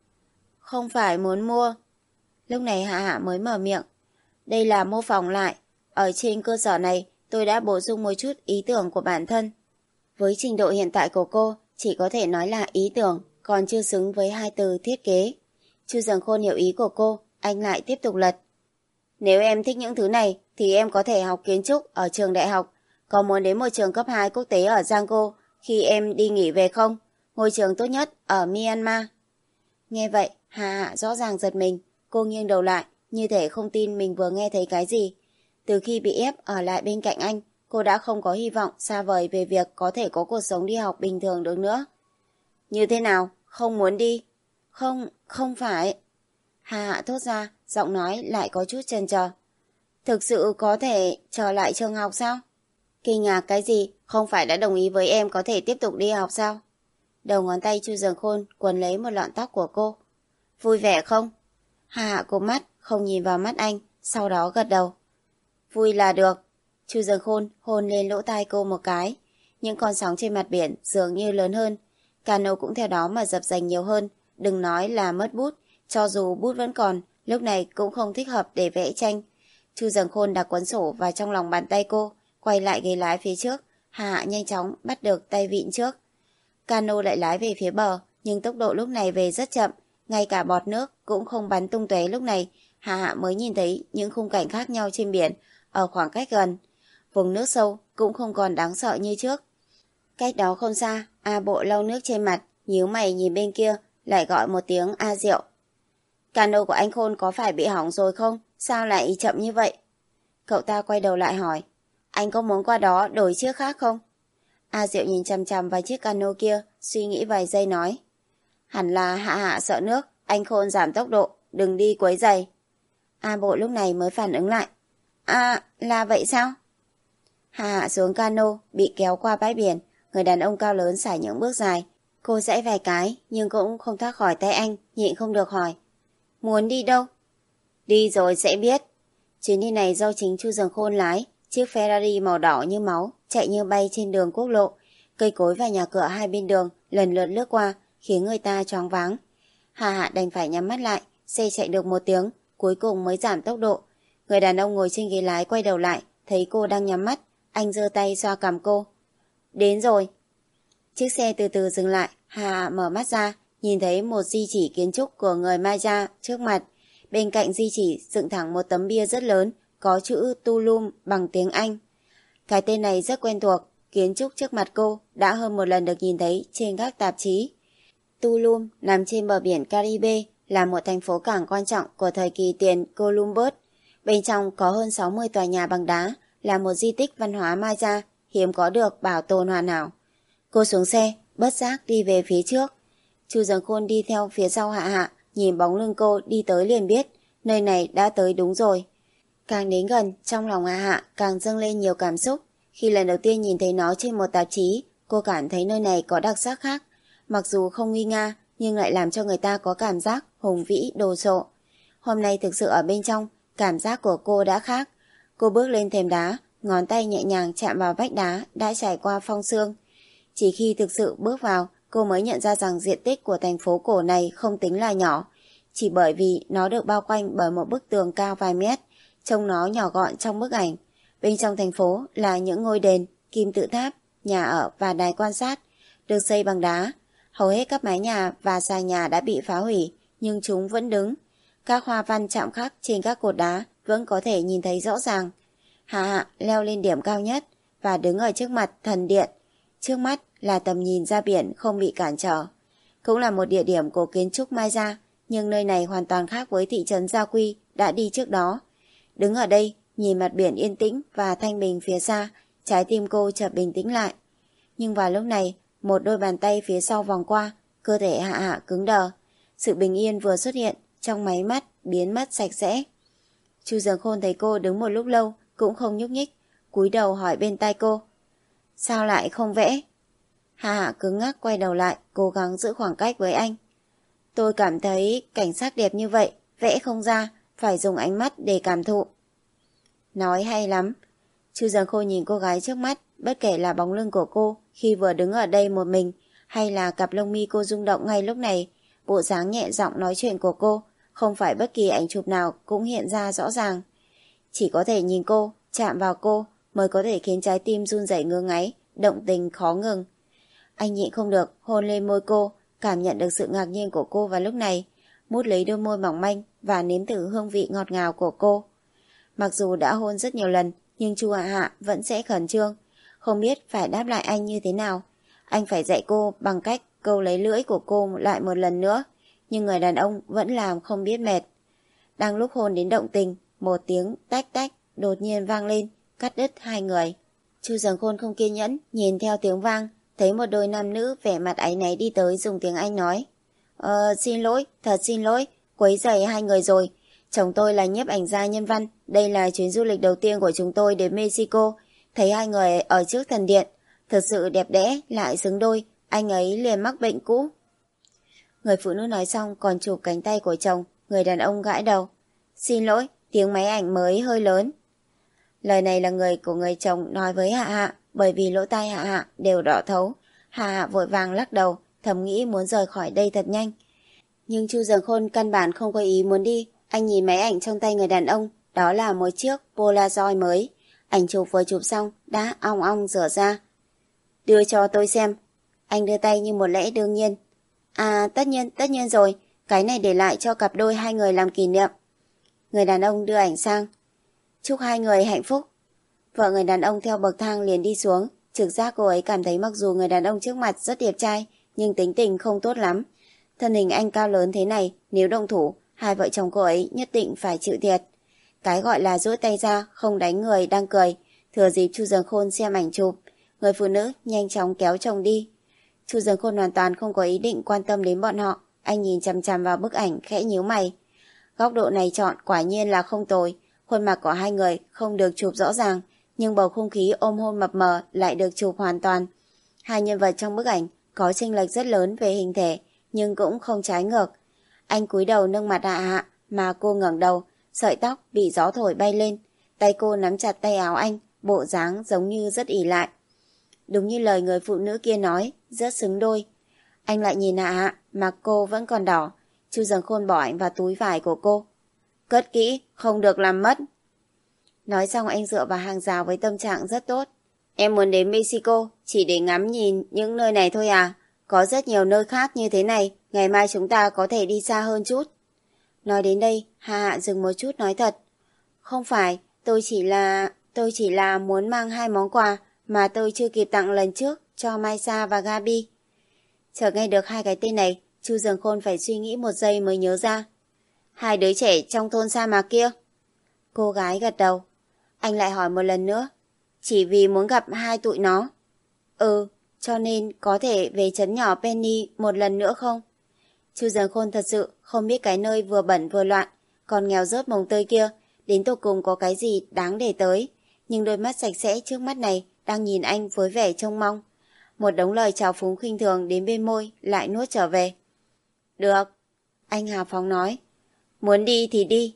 Không phải muốn mua. Lúc này Hạ Hạ mới mở miệng. Đây là mô phỏng lại, ở trên cơ sở này tôi đã bổ sung một chút ý tưởng của bản thân. Với trình độ hiện tại của cô, chỉ có thể nói là ý tưởng, còn chưa xứng với hai từ thiết kế. Chu Dần Khôn hiểu ý của cô, anh lại tiếp tục lật. Nếu em thích những thứ này, thì em có thể học kiến trúc ở trường đại học. Có muốn đến một trường cấp hai quốc tế ở Giang khi em đi nghỉ về không? Ngôi trường tốt nhất ở Myanmar. Nghe vậy, Hạ Hạ rõ ràng giật mình. Cô nghiêng đầu lại, như thể không tin mình vừa nghe thấy cái gì. Từ khi bị ép ở lại bên cạnh anh, cô đã không có hy vọng xa vời về việc có thể có cuộc sống đi học bình thường được nữa. Như thế nào? Không muốn đi? Không, không phải. Hạ Hạ thốt ra, giọng nói lại có chút chần chờ. Thực sự có thể trở lại trường học sao? Kinh ngạc cái gì? Không phải đã đồng ý với em có thể tiếp tục đi học sao? Đầu ngón tay Chu Dần Khôn quấn lấy một lọn tóc của cô. Vui vẻ không? Hạ Hạ cụp mắt, không nhìn vào mắt anh, sau đó gật đầu. Vui là được. Chu Dần Khôn hôn lên lỗ tai cô một cái. Những con sóng trên mặt biển dường như lớn hơn. Cano cũng theo đó mà dập dành nhiều hơn. Đừng nói là mất bút. Cho dù bút vẫn còn, lúc này cũng không thích hợp để vẽ tranh. Chu Dần Khôn đặt cuốn sổ vào trong lòng bàn tay cô, quay lại ghế lái phía trước. Hạ Hạ nhanh chóng bắt được tay vịn trước. Cano lại lái về phía bờ, nhưng tốc độ lúc này về rất chậm. Ngay cả bọt nước cũng không bắn tung tóe. Lúc này Hạ Hạ mới nhìn thấy những khung cảnh khác nhau trên biển ở khoảng cách gần. Vùng nước sâu cũng không còn đáng sợ như trước. Cách đó không xa, A Bộ lau nước trên mặt, nhíu mày nhìn bên kia, lại gọi một tiếng A Diệu. Cano của anh Khôn có phải bị hỏng rồi không? Sao lại chậm như vậy? Cậu ta quay đầu lại hỏi. Anh có muốn qua đó đổi chiếc khác không? A Diệu nhìn chằm chằm vào chiếc cano kia, suy nghĩ vài giây nói. Hẳn là Hạ Hạ sợ nước, anh Khôn giảm tốc độ, đừng đi quấy rầy. A Bộ lúc này mới phản ứng lại. À, là vậy sao? Hạ Hạ xuống cano, bị kéo qua bãi biển. Người đàn ông cao lớn sải những bước dài. Cô giãy vài cái, nhưng cũng không thoát khỏi tay anh, nhịn không được hỏi. Muốn đi đâu? Đi rồi sẽ biết. Chuyến đi này do chính Chu Dần Khôn lái, Chiếc Ferrari màu đỏ như máu chạy như bay trên đường quốc lộ. Cây cối và nhà cửa hai bên đường lần lượt lướt qua, khiến người ta choáng váng. Hạ Hạ đành phải nhắm mắt lại. Xe chạy được một tiếng, cuối cùng mới giảm tốc độ. Người đàn ông ngồi trên ghế lái quay đầu lại, thấy cô đang nhắm mắt. Anh giơ tay xoa cằm cô. Đến rồi. Chiếc xe từ từ dừng lại. Hạ Hạ mở mắt ra, nhìn thấy một di chỉ kiến trúc của người Maya trước mặt. Bên cạnh di chỉ dựng thẳng một tấm bia rất lớn, có chữ Tulum bằng tiếng Anh. Cái tên này rất quen thuộc, kiến trúc trước mặt cô đã hơn một lần được nhìn thấy trên các tạp chí. Tulum nằm trên bờ biển Caribe, là một thành phố cảng quan trọng của thời kỳ tiền Columbus. Bên trong có hơn sáu mươi tòa nhà bằng đá, là một di tích văn hóa Maya hiếm có được bảo tồn hoàn hảo. Cô xuống xe, bất giác đi về phía trước. Chu Dần Khôn đi theo phía sau Hạ Hạ, nhìn bóng lưng cô đi tới liền biết, nơi này đã tới đúng rồi. Càng đến gần, trong lòng Hạ Hạ càng dâng lên nhiều cảm xúc. Khi lần đầu tiên nhìn thấy nó trên một tạp chí, cô cảm thấy nơi này có đặc sắc khác. Mặc dù không nguy nga, nhưng lại làm cho người ta có cảm giác hùng vĩ đồ sộ. Hôm nay thực sự ở bên trong, cảm giác của cô đã khác. Cô bước lên thềm đá, ngón tay nhẹ nhàng chạm vào vách đá đã trải qua phong sương. Chỉ khi thực sự bước vào, cô mới nhận ra rằng diện tích của thành phố cổ này không tính là nhỏ. Chỉ bởi vì nó được bao quanh bởi một bức tường cao vài mét, trông nó nhỏ gọn trong bức ảnh. Bên trong thành phố là những ngôi đền, kim tự tháp, nhà ở và đài quan sát, được xây bằng đá. Hầu hết các mái nhà và xà nhà đã bị phá hủy, nhưng chúng vẫn đứng. Các hoa văn chạm khắc trên các cột đá vẫn có thể nhìn thấy rõ ràng. Hạ Hạ leo lên điểm cao nhất và đứng ở trước mặt thần điện. Trước mắt là tầm nhìn ra biển không bị cản trở. Cũng là một địa điểm của kiến trúc Maya, nhưng nơi này hoàn toàn khác với thị trấn Gia Quy đã đi trước đó. Đứng ở đây, nhìn mặt biển yên tĩnh và thanh bình phía xa, trái tim cô chợt bình tĩnh lại. Nhưng vào lúc này, một đôi bàn tay phía sau vòng qua, cơ thể Hạ Hạ cứng đờ. Sự bình yên vừa xuất hiện, trong máy mắt biến mất sạch sẽ. Chu Dần Khôn thấy cô đứng một lúc lâu cũng không nhúc nhích, cúi đầu hỏi bên tai cô. Sao lại không vẽ? Hạ Hạ cứng ngắc quay đầu lại, cố gắng giữ khoảng cách với anh. Tôi cảm thấy cảnh sắc đẹp như vậy, vẽ không ra, phải dùng ánh mắt để cảm thụ. Nói hay lắm. Chu Dần Khôn nhìn cô gái trước mắt, bất kể là bóng lưng của cô khi vừa đứng ở đây một mình, hay là cặp lông mi cô rung động ngay lúc này, bộ dáng nhẹ giọng nói chuyện của cô, không phải bất kỳ ảnh chụp nào cũng hiện ra rõ ràng. Chỉ có thể nhìn cô, chạm vào cô, mới có thể khiến trái tim run rẩy ngứa ngáy, động tình khó ngừng. Anh nhịn không được, hôn lên môi cô, cảm nhận được sự ngạc nhiên của cô vào lúc này, mút lấy đôi môi mỏng manh và nếm thử hương vị ngọt ngào của cô. Mặc dù đã hôn rất nhiều lần, nhưng Chu Hạ Hạ vẫn sẽ khẩn trương, không biết phải đáp lại anh như thế nào. Anh phải dạy cô bằng cách câu lấy lưỡi của cô lại một lần nữa, nhưng người đàn ông vẫn làm không biết mệt. Đang lúc hôn đến động tình, một tiếng tách tách đột nhiên vang lên, cắt đứt hai người. Chu Dần Khôn không kiên nhẫn, nhìn theo tiếng vang, thấy một đôi nam nữ vẻ mặt áy náy đi tới dùng tiếng Anh nói. Ờ, xin lỗi, thật xin lỗi, quấy rầy hai người rồi. Chồng tôi là nhiếp ảnh gia nhân văn, đây là chuyến du lịch đầu tiên của chúng tôi đến Mexico. Thấy hai người ở trước thần điện, thật sự đẹp đẽ, lại xứng đôi, anh ấy liền mắc bệnh cũ. Người phụ nữ nói xong còn chụp cánh tay của chồng, người đàn ông gãi đầu. Xin lỗi, tiếng máy ảnh mới hơi lớn. Lời này là người của người chồng nói với Hạ Hạ, bởi vì lỗ tai Hạ Hạ đều đỏ thấu. Hạ Hạ vội vàng lắc đầu, thầm nghĩ muốn rời khỏi đây thật nhanh. Nhưng Chu Dần Khôn căn bản không có ý muốn đi. Anh nhìn máy ảnh trong tay người đàn ông, đó là một chiếc Polaroid mới. Ảnh chụp vừa chụp xong đã ong ong rửa ra. Đưa cho tôi xem. Anh đưa tay như một lẽ đương nhiên. À, tất nhiên, tất nhiên rồi, cái này để lại cho cặp đôi hai người làm kỷ niệm. Người đàn ông đưa ảnh sang. Chúc hai người hạnh phúc. Vợ người đàn ông theo bậc thang liền đi xuống. Trực giác cô ấy cảm thấy mặc dù người đàn ông trước mặt rất đẹp trai, nhưng tính tình không tốt lắm. Thân hình anh cao lớn thế này, nếu động thủ, hai vợ chồng cô ấy nhất định phải chịu thiệt. Cái gọi là duỗi tay ra, không đánh người đang cười. Thừa dịp Chu Dần Khôn xem ảnh chụp, người phụ nữ nhanh chóng kéo chồng đi. Chu Dần Khôn hoàn toàn không có ý định quan tâm đến bọn họ. Anh nhìn chằm chằm vào bức ảnh khẽ nhíu mày. Góc độ này chọn quả nhiên là không tồi. Khuôn mặt của hai người không được chụp rõ ràng, nhưng bầu không khí ôm hôn mập mờ lại được chụp hoàn toàn. Hai nhân vật trong bức ảnh có chênh lệch rất lớn về hình thể, nhưng cũng không trái ngược. Anh cúi đầu nâng mặt Hạ Hạ, mà cô ngẩng đầu, sợi tóc bị gió thổi bay lên. Tay cô nắm chặt tay áo anh, bộ dáng giống như rất ỷ lại. Đúng như lời người phụ nữ kia nói, rất xứng đôi. Anh lại nhìn Hạ Hạ, mặt cô vẫn còn đỏ. Chu Dần Khôn bỏ anh vào túi vải của cô. Cất kỹ, không được làm mất. Nói xong anh dựa vào hàng rào với tâm trạng rất tốt. Em muốn đến Mexico chỉ để ngắm nhìn những nơi này thôi à? Có rất nhiều nơi khác như thế này, ngày mai chúng ta có thể đi xa hơn chút. Nói đến đây, Hạ Hạ dừng một chút nói thật. Không phải, tôi chỉ là... tôi chỉ là muốn mang hai món quà mà tôi chưa kịp tặng lần trước cho Mai Sa và Gabi. Chợt nghe được hai cái tên này, Chu Dần Khôn phải suy nghĩ một giây mới nhớ ra. Hai đứa trẻ trong thôn sa mạc kia. Cô gái gật đầu. Anh lại hỏi một lần nữa. Chỉ vì muốn gặp hai tụi nó. Ừ, cho nên có thể về trấn nhỏ Penny một lần nữa không? Chu Dần Khôn thật sự không biết cái nơi vừa bẩn vừa loạn, còn nghèo rớt mồng tơi kia, đến tột cùng có cái gì đáng để tới. Nhưng đôi mắt sạch sẽ trước mắt này đang nhìn anh với vẻ trông mong. Một đống lời chào phúng khinh thường đến bên môi lại nuốt trở về. Được, anh hào phóng nói. Muốn đi thì đi.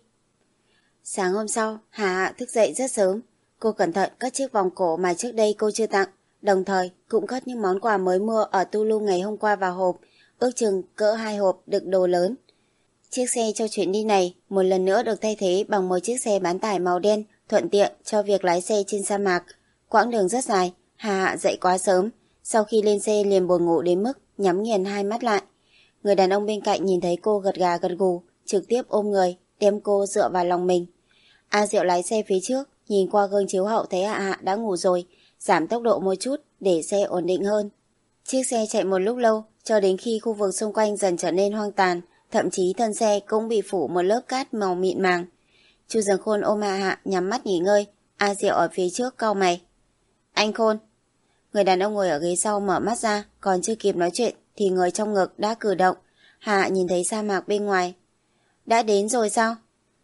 Sáng hôm sau, Hà Hạ thức dậy rất sớm. Cô cẩn thận cất chiếc vòng cổ mà trước đây cô chưa tặng, đồng thời cũng cất những món quà mới mua ở Tulum ngày hôm qua vào hộp, ước chừng cỡ hai hộp đựng đồ lớn. Chiếc xe cho chuyến đi này một lần nữa được thay thế bằng một chiếc xe bán tải màu đen, thuận tiện cho việc lái xe trên sa mạc. Quãng đường rất dài, Hà Hạ dậy quá sớm, sau khi lên xe liền buồn ngủ đến mức nhắm nghiền hai mắt lại. Người đàn ông bên cạnh nhìn thấy cô gật gà gật gù, trực tiếp ôm người, đem cô dựa vào lòng mình. A Diệu lái xe phía trước, nhìn qua gương chiếu hậu thấy Hạ Hạ đã ngủ rồi, giảm tốc độ một chút để xe ổn định hơn. Chiếc xe chạy một lúc lâu, cho đến khi khu vực xung quanh dần trở nên hoang tàn, thậm chí thân xe cũng bị phủ một lớp cát màu mịn màng. Chu Dần Khôn ôm Hạ Hạ nhắm mắt nghỉ ngơi, A Diệu ở phía trước cau mày. Anh Khôn. Người đàn ông ngồi ở ghế sau mở mắt ra, còn chưa kịp nói chuyện thì người trong ngực đã cử động. Hạ Hạ nhìn thấy sa mạc bên ngoài. Đã đến rồi sao?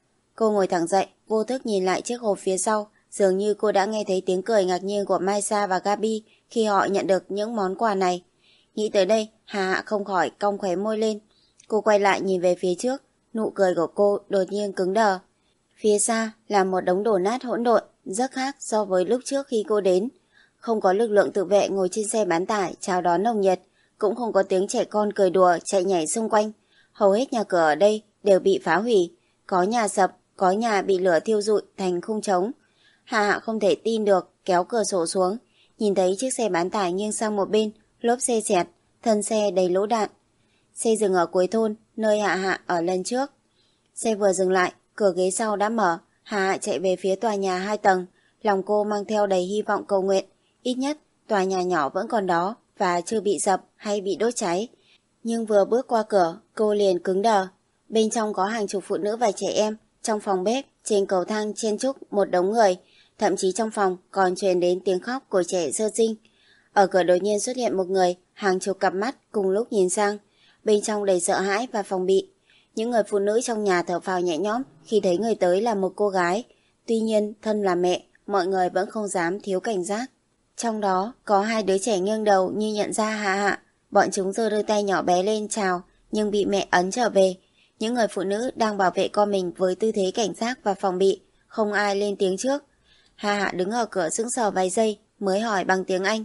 Cô ngồi thẳng dậy, vô thức nhìn lại chiếc hộp phía sau, dường như cô đã nghe thấy tiếng cười ngạc nhiên của Mai Sa và Gabi khi họ nhận được những món quà này. Nghĩ tới đây, Hà Hạ không khỏi cong khóe môi lên. Cô quay lại nhìn về phía trước, nụ cười của cô đột nhiên cứng đờ. Phía xa là một đống đổ nát hỗn độn, rất khác so với lúc trước khi cô đến. Không có lực lượng tự vệ ngồi trên xe bán tải chào đón nồng nhiệt, cũng không có tiếng trẻ con cười đùa chạy nhảy xung quanh. Hầu hết nhà cửa ở đây đều bị phá hủy, có nhà sập, có nhà bị lửa thiêu rụi thành khung trống. Hạ Hạ không thể tin được, kéo cửa sổ xuống, nhìn thấy chiếc xe bán tải nghiêng sang một bên, lốp xe xẹt, thân xe đầy lỗ đạn. Xe dừng ở cuối thôn, nơi Hạ Hạ ở lần trước. Xe vừa dừng lại, cửa ghế sau đã mở, Hạ Hạ chạy về phía tòa nhà hai tầng, lòng cô mang theo đầy hy vọng cầu nguyện, ít nhất tòa nhà nhỏ vẫn còn đó và chưa bị dập hay bị đốt cháy. Nhưng vừa bước qua cửa, cô liền cứng đờ. Bên trong có hàng chục phụ nữ và trẻ em, trong phòng bếp, trên cầu thang chen chúc một đống người, thậm chí trong phòng còn truyền đến tiếng khóc của trẻ sơ sinh. Ở cửa đột nhiên xuất hiện một người, hàng chục cặp mắt cùng lúc nhìn sang, bên trong đầy sợ hãi và phòng bị. Những người phụ nữ trong nhà thở phào nhẹ nhõm khi thấy người tới là một cô gái. Tuy nhiên, thân là mẹ, mọi người vẫn không dám thiếu cảnh giác. Trong đó có hai đứa trẻ nghiêng đầu như nhận ra Hạ Hạ. Bọn chúng giơ đôi tay nhỏ bé lên chào, nhưng bị mẹ ấn trở về. Những người phụ nữ đang bảo vệ con mình với tư thế cảnh giác và phòng bị, không ai lên tiếng trước. Hạ Hạ đứng ở cửa sững sờ vài giây mới hỏi bằng tiếng Anh.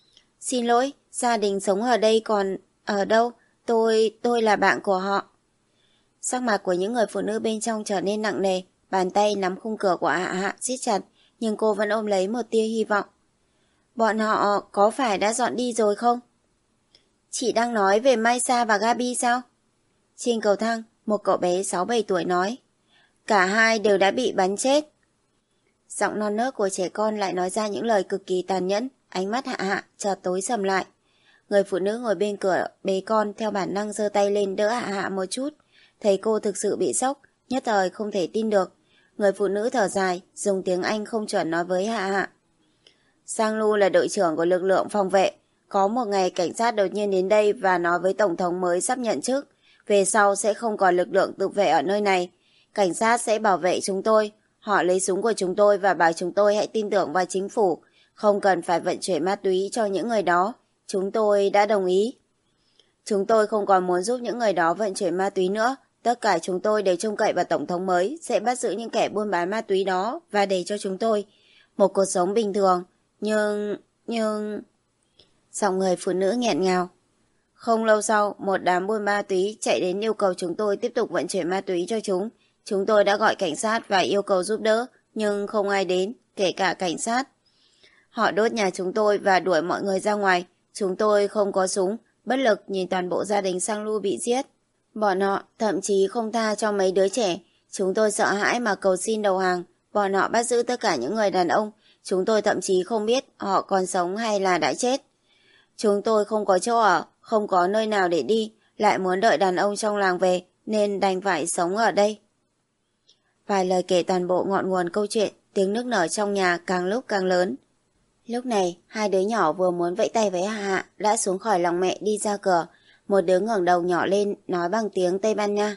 Xin lỗi, gia đình sống ở đây còn ở đâu? Tôi, tôi là bạn của họ. Sắc mặt của những người phụ nữ bên trong trở nên nặng nề, bàn tay nắm khung cửa của Hạ Hạ siết chặt, nhưng cô vẫn ôm lấy một tia hy vọng. Bọn họ có phải đã dọn đi rồi không? Chị đang nói về Mai Sa và Gabi sao? Trên cầu thang, một cậu bé sáu bảy tuổi nói. Cả hai đều đã bị bắn chết. Giọng non nớt của trẻ con lại nói ra những lời cực kỳ tàn nhẫn, ánh mắt Hạ Hạ chợt tối sầm lại. Người phụ nữ ngồi bên cửa bế con theo bản năng giơ tay lên đỡ Hạ Hạ một chút. Thấy cô thực sự bị sốc, nhất thời không thể tin được. Người phụ nữ thở dài, dùng tiếng Anh không chuẩn nói với Hạ Hạ. Sang Lu là đội trưởng của lực lượng phòng vệ. Có một ngày cảnh sát đột nhiên đến đây và nói với tổng thống mới sắp nhận chức. Về sau sẽ không còn lực lượng tự vệ ở nơi này. Cảnh sát sẽ bảo vệ chúng tôi. Họ lấy súng của chúng tôi và bảo chúng tôi hãy tin tưởng vào chính phủ. Không cần phải vận chuyển ma túy cho những người đó. Chúng tôi đã đồng ý. Chúng tôi không còn muốn giúp những người đó vận chuyển ma túy nữa. Tất cả chúng tôi đều trông cậy vào tổng thống mới sẽ bắt giữ những kẻ buôn bán ma túy đó và để cho chúng tôi. một cuộc sống bình thường. Nhưng... nhưng... Giọng người phụ nữ nghẹn ngào. Không lâu sau, một đám buôn ma túy chạy đến yêu cầu chúng tôi tiếp tục vận chuyển ma túy cho chúng. Chúng tôi đã gọi cảnh sát và yêu cầu giúp đỡ, nhưng không ai đến, kể cả cảnh sát. Họ đốt nhà chúng tôi và đuổi mọi người ra ngoài. Chúng tôi không có súng, bất lực nhìn toàn bộ gia đình Sang Lu bị giết. Bọn họ thậm chí không tha cho mấy đứa trẻ. Chúng tôi sợ hãi mà cầu xin đầu hàng. Bọn họ bắt giữ tất cả những người đàn ông. Chúng tôi thậm chí không biết họ còn sống hay là đã chết. Chúng tôi không có chỗ ở, không có nơi nào để đi, lại muốn đợi đàn ông trong làng về, nên đành phải sống ở đây. Vài lời kể toàn bộ ngọn nguồn câu chuyện, tiếng nức nở trong nhà càng lúc càng lớn. Lúc này, hai đứa nhỏ vừa muốn vẫy tay với Hạ Hạ đã xuống khỏi lòng mẹ đi ra cửa. Một đứa ngẩng đầu nhỏ lên, nói bằng tiếng Tây Ban Nha.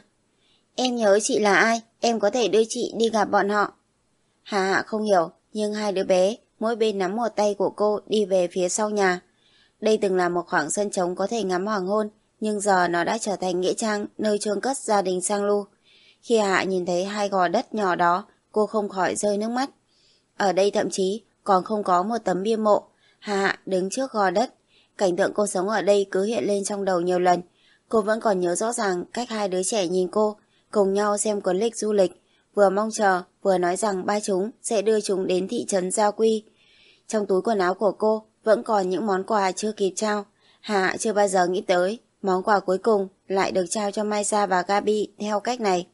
Em nhớ chị là ai, em có thể đưa chị đi gặp bọn họ. Hạ Hạ không hiểu, nhưng hai đứa bé, mỗi bên nắm một tay của cô đi về phía sau nhà. Đây từng là một khoảng sân trống có thể ngắm hoàng hôn, nhưng giờ nó đã trở thành nghĩa trang nơi chôn cất gia đình Sang Lu. Khi Hạ nhìn thấy hai gò đất nhỏ đó, cô không khỏi rơi nước mắt. Ở đây thậm chí còn không có một tấm bia mộ. Hạ đứng trước gò đất, cảnh tượng cô sống ở đây cứ hiện lên trong đầu nhiều lần. Cô vẫn còn nhớ rõ ràng cách hai đứa trẻ nhìn cô, cùng nhau xem cuốn lịch du lịch, vừa mong chờ, vừa nói rằng ba chúng sẽ đưa chúng đến thị trấn Gia Quy. Trong túi quần áo của cô vẫn còn những món quà chưa kịp trao. Hạ chưa bao giờ nghĩ tới món quà cuối cùng lại được trao cho Maisa và Gabi theo cách này.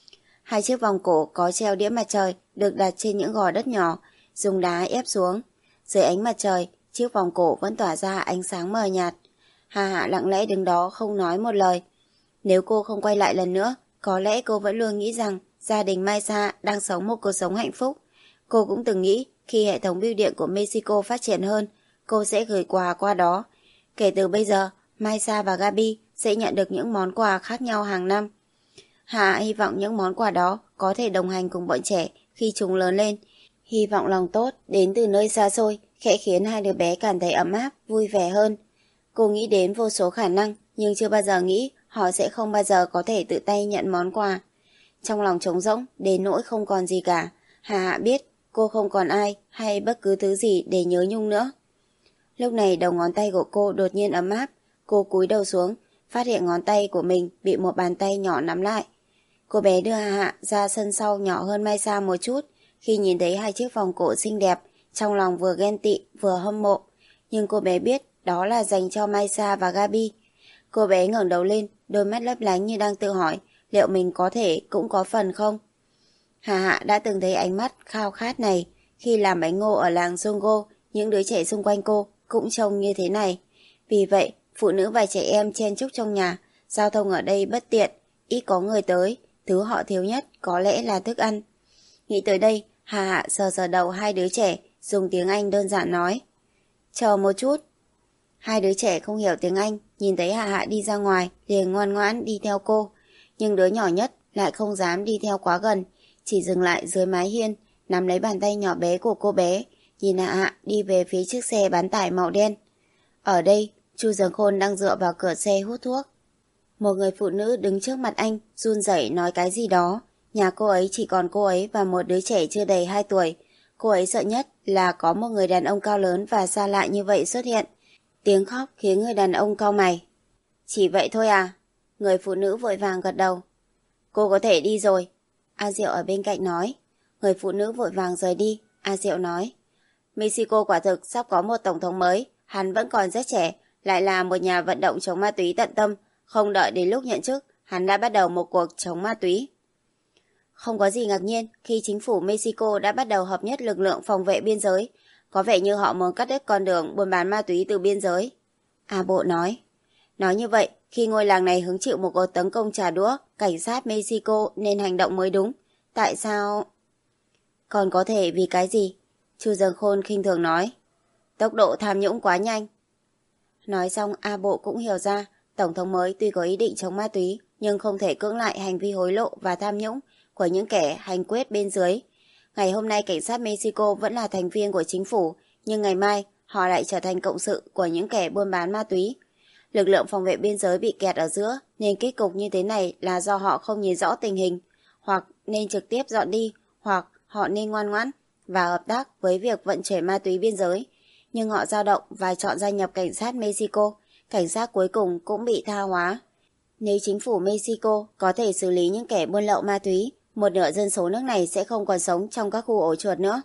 Hai chiếc vòng cổ có treo đĩa mặt trời được đặt trên những gò đất nhỏ, dùng đá ép xuống. Dưới ánh mặt trời, chiếc vòng cổ vẫn tỏa ra ánh sáng mờ nhạt. Hạ Hạ lặng lẽ đứng đó không nói một lời. Nếu cô không quay lại lần nữa, có lẽ cô vẫn luôn nghĩ rằng gia đình Maisa đang sống một cuộc sống hạnh phúc. Cô cũng từng nghĩ khi hệ thống bưu điện của Mexico phát triển hơn, cô sẽ gửi quà qua đó. Kể từ bây giờ, Maisa và Gabi sẽ nhận được những món quà khác nhau hàng năm. Hạ hy vọng những món quà đó có thể đồng hành cùng bọn trẻ khi chúng lớn lên. Hy vọng lòng tốt đến từ nơi xa xôi khẽ khiến hai đứa bé cảm thấy ấm áp, vui vẻ hơn. Cô nghĩ đến vô số khả năng, nhưng chưa bao giờ nghĩ họ sẽ không bao giờ có thể tự tay nhận món quà. Trong lòng trống rỗng, đến nỗi không còn gì cả, Hạ Hạ biết cô không còn ai hay bất cứ thứ gì để nhớ nhung nữa. Lúc này đầu ngón tay của cô đột nhiên ấm áp. Cô cúi đầu xuống, phát hiện ngón tay của mình bị một bàn tay nhỏ nắm lại. Cô bé đưa Hạ Hạ ra sân sau nhỏ hơn Maisa một chút. Khi nhìn thấy hai chiếc vòng cổ xinh đẹp, trong lòng vừa ghen tị vừa hâm mộ. Nhưng cô bé biết đó là dành cho Maisa và Gabi. Cô bé ngẩng đầu lên, đôi mắt lấp lánh như đang tự hỏi liệu mình có thể cũng có phần không. Hạ Hạ đã từng thấy ánh mắt khao khát này. Khi làm bánh ngô ở làng Zongo, những đứa trẻ xung quanh cô cũng trông như thế này. Vì vậy, phụ nữ và trẻ em chen chúc trong nhà. Giao thông ở đây bất tiện, ít có người tới. Thứ họ thiếu nhất có lẽ là thức ăn. Nghĩ tới đây, Hạ Hạ sờ sờ đầu hai đứa trẻ, dùng tiếng Anh đơn giản nói. Chờ một chút. Hai đứa trẻ không hiểu tiếng Anh, nhìn thấy Hạ Hạ đi ra ngoài, liền ngoan ngoãn đi theo cô. Nhưng đứa nhỏ nhất lại không dám đi theo quá gần, chỉ dừng lại dưới mái hiên, nắm lấy bàn tay nhỏ bé của cô bé, nhìn Hạ Hạ đi về phía chiếc xe bán tải màu đen. Ở đây, Chu Dường Khôn đang dựa vào cửa xe hút thuốc. Một người phụ nữ đứng trước mặt anh, run rẩy nói cái gì đó. Nhà cô ấy chỉ còn cô ấy và một đứa trẻ chưa đầy hai tuổi. Cô ấy sợ nhất là có một người đàn ông cao lớn và xa lạ như vậy xuất hiện. Tiếng khóc khiến người đàn ông cau mày. Chỉ vậy thôi à? Người phụ nữ vội vàng gật đầu. Cô có thể đi rồi. A Diệu ở bên cạnh nói. Người phụ nữ vội vàng rời đi. A Diệu nói. Mexico quả thực sắp có một tổng thống mới. Hắn vẫn còn rất trẻ, lại là một nhà vận động chống ma túy tận tâm. Không đợi đến lúc nhận chức, hắn đã bắt đầu một cuộc chống ma túy. Không có gì ngạc nhiên khi chính phủ Mexico đã bắt đầu hợp nhất lực lượng phòng vệ biên giới. Có vẻ như họ muốn cắt đứt con đường buôn bán ma túy từ biên giới. A Bộ nói. Nói như vậy, khi ngôi làng này hứng chịu một cuộc tấn công trả đũa, cảnh sát Mexico nên hành động mới đúng. Tại sao? Còn có thể vì cái gì? Chu Dường Khôn khinh thường nói. Tốc độ tham nhũng quá nhanh. Nói xong A Bộ cũng hiểu ra, Tổng thống mới tuy có ý định chống ma túy, nhưng không thể cưỡng lại hành vi hối lộ và tham nhũng của những kẻ hành quyết bên dưới. Ngày hôm nay cảnh sát Mexico vẫn là thành viên của chính phủ, nhưng ngày mai họ lại trở thành cộng sự của những kẻ buôn bán ma túy. Lực lượng phòng vệ biên giới bị kẹt ở giữa, nên kết cục như thế này là do họ không nhìn rõ tình hình, hoặc nên trực tiếp dọn đi, hoặc họ nên ngoan ngoãn, và hợp tác với việc vận chuyển ma túy biên giới, nhưng họ dao động và chọn gia nhập cảnh sát Mexico. Cảnh sát cuối cùng cũng bị tha hóa. Nếu chính phủ Mexico có thể xử lý những kẻ buôn lậu ma túy, một nửa dân số nước này sẽ không còn sống trong các khu ổ chuột nữa.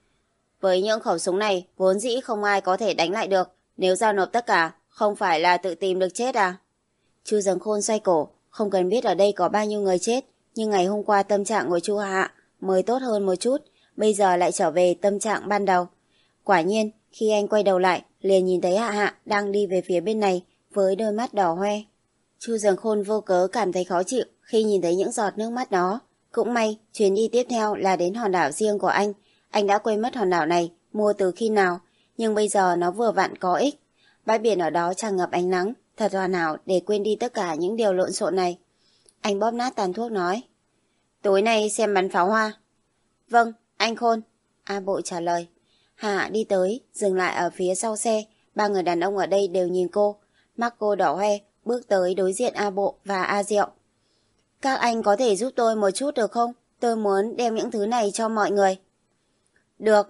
Với những khẩu súng này, vốn dĩ không ai có thể đánh lại được. Nếu giao nộp tất cả, không phải là tự tìm được chết à? Chu Giằng Khôn xoay cổ, không cần biết ở đây có bao nhiêu người chết, nhưng ngày hôm qua tâm trạng của Chu Hạ Hạ mới tốt hơn một chút, bây giờ lại trở về tâm trạng ban đầu. Quả nhiên, khi anh quay đầu lại, liền nhìn thấy Hạ Hạ đang đi về phía bên này với đôi mắt đỏ hoe. Chu Giằng Khôn vô cớ cảm thấy khó chịu khi nhìn thấy những giọt nước mắt đó. Cũng may, chuyến đi tiếp theo là đến hòn đảo riêng của anh. Anh đã quên mất hòn đảo này mua từ khi nào, nhưng bây giờ nó vừa vặn có ích. Bãi biển ở đó tràn ngập ánh nắng, thật hoàn hảo để quên đi tất cả những điều lộn xộn này. Anh bóp nát tàn thuốc nói, tối nay xem bắn pháo hoa. Vâng, anh Khôn, A Bộ trả lời. Hạ Hạ đi tới, dừng lại ở phía sau xe. Ba người đàn ông ở đây đều nhìn cô. Mắt cô đỏ hoe, bước tới đối diện A Bộ và A Diệu. Các anh có thể giúp tôi một chút được không? Tôi muốn đem những thứ này cho mọi người. Được.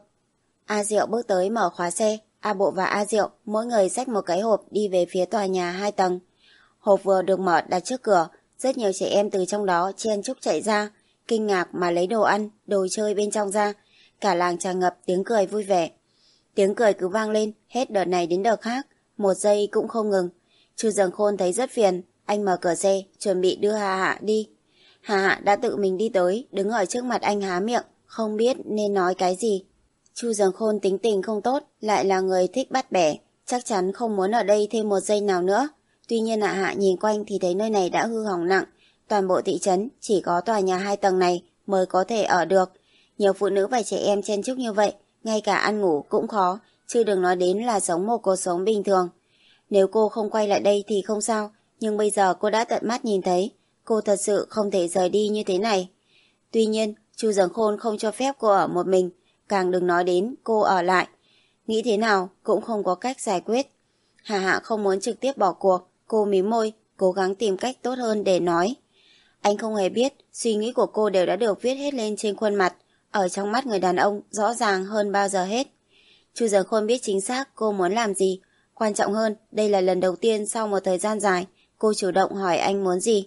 A Diệu bước tới mở khóa xe. A Bộ và A Diệu mỗi người xách một cái hộp đi về phía tòa nhà hai tầng. Hộp vừa được mở đặt trước cửa, rất nhiều trẻ em từ trong đó chen chúc chạy ra, kinh ngạc mà lấy đồ ăn, đồ chơi bên trong ra. Cả làng tràn ngập tiếng cười vui vẻ. Tiếng cười cứ vang lên hết đợt này đến đợt khác, một giây cũng không ngừng. Chu Giằng Khôn thấy rất phiền, anh mở cửa xe chuẩn bị đưa Hạ Hạ đi. Hạ Hạ đã tự mình đi tới, đứng ở trước mặt anh há miệng, không biết nên nói cái gì. Chu Giằng Khôn tính tình không tốt, lại là người thích bắt bẻ, chắc chắn không muốn ở đây thêm một giây nào nữa. Tuy nhiên Hạ Hạ nhìn quanh thì thấy nơi này đã hư hỏng nặng, toàn bộ thị trấn chỉ có tòa nhà hai tầng này mới có thể ở được. Nhiều phụ nữ và trẻ em chen chúc như vậy, ngay cả ăn ngủ cũng khó, chứ đừng nói đến là sống một cuộc sống bình thường. Nếu cô không quay lại đây thì không sao, nhưng bây giờ cô đã tận mắt nhìn thấy, cô thật sự không thể rời đi như thế này. Tuy nhiên, Chu Giằng Khôn không cho phép cô ở một mình, càng đừng nói đến cô ở lại. Nghĩ thế nào cũng không có cách giải quyết. Hạ Hạ không muốn trực tiếp bỏ cuộc, cô mím môi, cố gắng tìm cách tốt hơn để nói. Anh không hề biết, suy nghĩ của cô đều đã được viết hết lên trên khuôn mặt, ở trong mắt người đàn ông rõ ràng hơn bao giờ hết. Chu Giằng Khôn biết chính xác cô muốn làm gì. Quan trọng hơn, đây là lần đầu tiên sau một thời gian dài, cô chủ động hỏi anh muốn gì.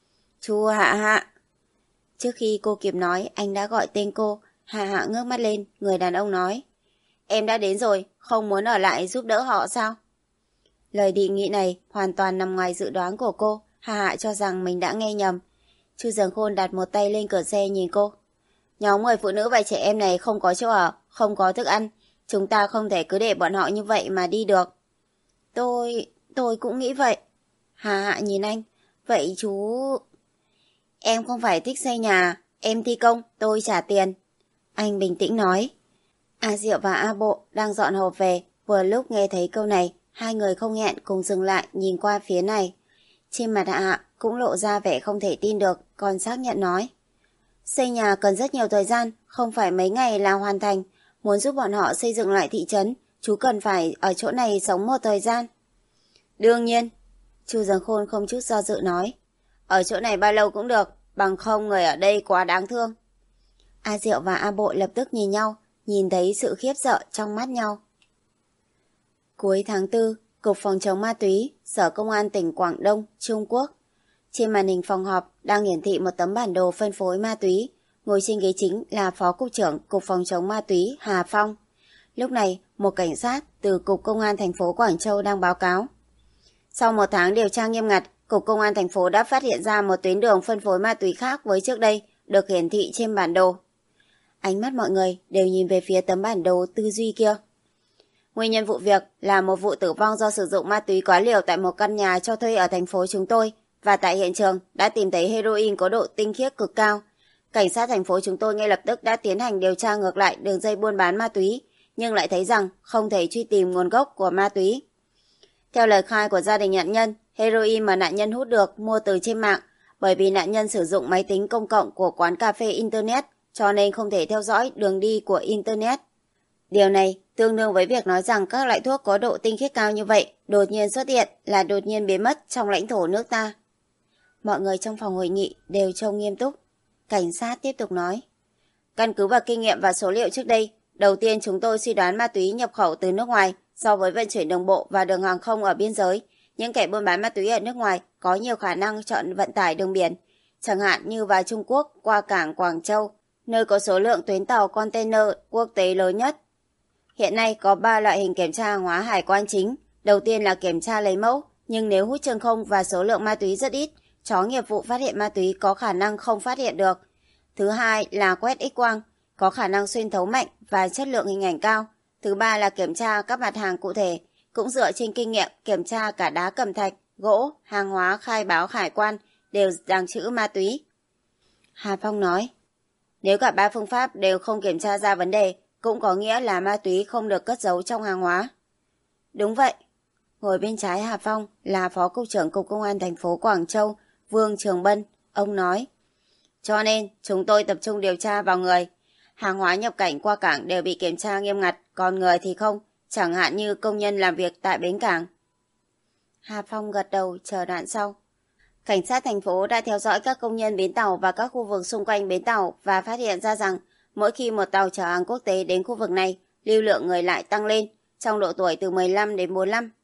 Chu Hạ Hạ. Trước khi cô kịp nói, anh đã gọi tên cô. Hạ Hạ ngước mắt lên, người đàn ông nói. Em đã đến rồi, không muốn ở lại giúp đỡ họ sao? Lời đề nghị này hoàn toàn nằm ngoài dự đoán của cô. Hạ Hạ cho rằng mình đã nghe nhầm. Chu Giằng Khôn đặt một tay lên cửa xe nhìn cô. Nhóm người phụ nữ và trẻ em này không có chỗ ở, không có thức ăn. Chúng ta không thể cứ để bọn họ như vậy mà đi được. Tôi... tôi cũng nghĩ vậy. Hạ Hạ nhìn anh. Vậy chú... Em không phải thích xây nhà, em thi công, tôi trả tiền. Anh bình tĩnh nói. A Diệu và A Bộ đang dọn hộp về, vừa lúc nghe thấy câu này, hai người không hẹn cùng dừng lại nhìn qua phía này. Trên mặt Hạ Hạ cũng lộ ra vẻ không thể tin được, còn xác nhận nói. Xây nhà cần rất nhiều thời gian, không phải mấy ngày là hoàn thành. Muốn giúp bọn họ xây dựng lại thị trấn, chú cần phải ở chỗ này sống một thời gian. Đương nhiên, Chu Giằng Khôn không chút do dự nói. Ở chỗ này bao lâu cũng được, bằng không người ở đây quá đáng thương. A Diệu và A Bộ lập tức nhìn nhau, nhìn thấy sự khiếp sợ trong mắt nhau. Cuối tháng tư, Cục Phòng chống ma túy, Sở Công an tỉnh Quảng Đông, Trung Quốc. Trên màn hình phòng họp đang hiển thị một tấm bản đồ phân phối ma túy. Ngồi trên ghế chính là Phó Cục trưởng Cục Phòng chống ma túy Hà Phong. Lúc này, một cảnh sát từ Cục Công an thành phố Quảng Châu đang báo cáo. Sau một tháng điều tra nghiêm ngặt, Cục Công an thành phố đã phát hiện ra một tuyến đường phân phối ma túy khác với trước đây, được hiển thị trên bản đồ. Ánh mắt mọi người đều nhìn về phía tấm bản đồ tư duy kia. Nguyên nhân vụ việc là một vụ tử vong do sử dụng ma túy quá liều tại một căn nhà cho thuê ở thành phố chúng tôi, và tại hiện trường đã tìm thấy heroin có độ tinh khiết cực cao. Cảnh sát thành phố chúng tôi ngay lập tức đã tiến hành điều tra ngược lại đường dây buôn bán ma túy, nhưng lại thấy rằng không thể truy tìm nguồn gốc của ma túy. Theo lời khai của gia đình nạn nhân, heroin mà nạn nhân hút được mua từ trên mạng, bởi vì nạn nhân sử dụng máy tính công cộng của quán cà phê Internet, cho nên không thể theo dõi đường đi của Internet. Điều này tương đương với việc nói rằng các loại thuốc có độ tinh khiết cao như vậy đột nhiên xuất hiện là đột nhiên biến mất trong lãnh thổ nước ta. Mọi người trong phòng hội nghị đều trông nghiêm túc. Cảnh sát tiếp tục nói. Căn cứ vào kinh nghiệm và số liệu trước đây, đầu tiên chúng tôi suy đoán ma túy nhập khẩu từ nước ngoài so với vận chuyển đường bộ và đường hàng không ở biên giới. Những kẻ buôn bán ma túy ở nước ngoài có nhiều khả năng chọn vận tải đường biển, chẳng hạn như vào Trung Quốc qua cảng Quảng Châu, nơi có số lượng tuyến tàu container quốc tế lớn nhất. Hiện nay có ba loại hình kiểm tra hàng hóa hải quan chính. Đầu tiên là kiểm tra lấy mẫu, nhưng nếu hút chân không và số lượng ma túy rất ít, chó nghiệp vụ phát hiện ma túy có khả năng không phát hiện được. Thứ hai là quét X-quang, có khả năng xuyên thấu mạnh và chất lượng hình ảnh cao. Thứ ba là kiểm tra các mặt hàng cụ thể, cũng dựa trên kinh nghiệm kiểm tra cả đá cẩm thạch, gỗ, hàng hóa khai báo hải quan đều tàng trữ ma túy. Hà Phong nói, nếu cả ba phương pháp đều không kiểm tra ra vấn đề, cũng có nghĩa là ma túy không được cất giấu trong hàng hóa. Đúng vậy. Ngồi bên trái Hà Phong là Phó Cục trưởng Cục Công an thành phố Quảng Châu, Vương Trường Bân. Ông nói, cho nên chúng tôi tập trung điều tra vào người. Hàng hóa nhập cảnh qua cảng đều bị kiểm tra nghiêm ngặt, còn người thì không, chẳng hạn như công nhân làm việc tại bến cảng. Hà Phong gật đầu chờ đoạn sau. Cảnh sát thành phố đã theo dõi các công nhân bến tàu và các khu vực xung quanh bến tàu và phát hiện ra rằng mỗi khi một tàu chở hàng quốc tế đến khu vực này, lưu lượng người lại tăng lên, trong độ tuổi từ mười lăm đến bốn mươi lăm.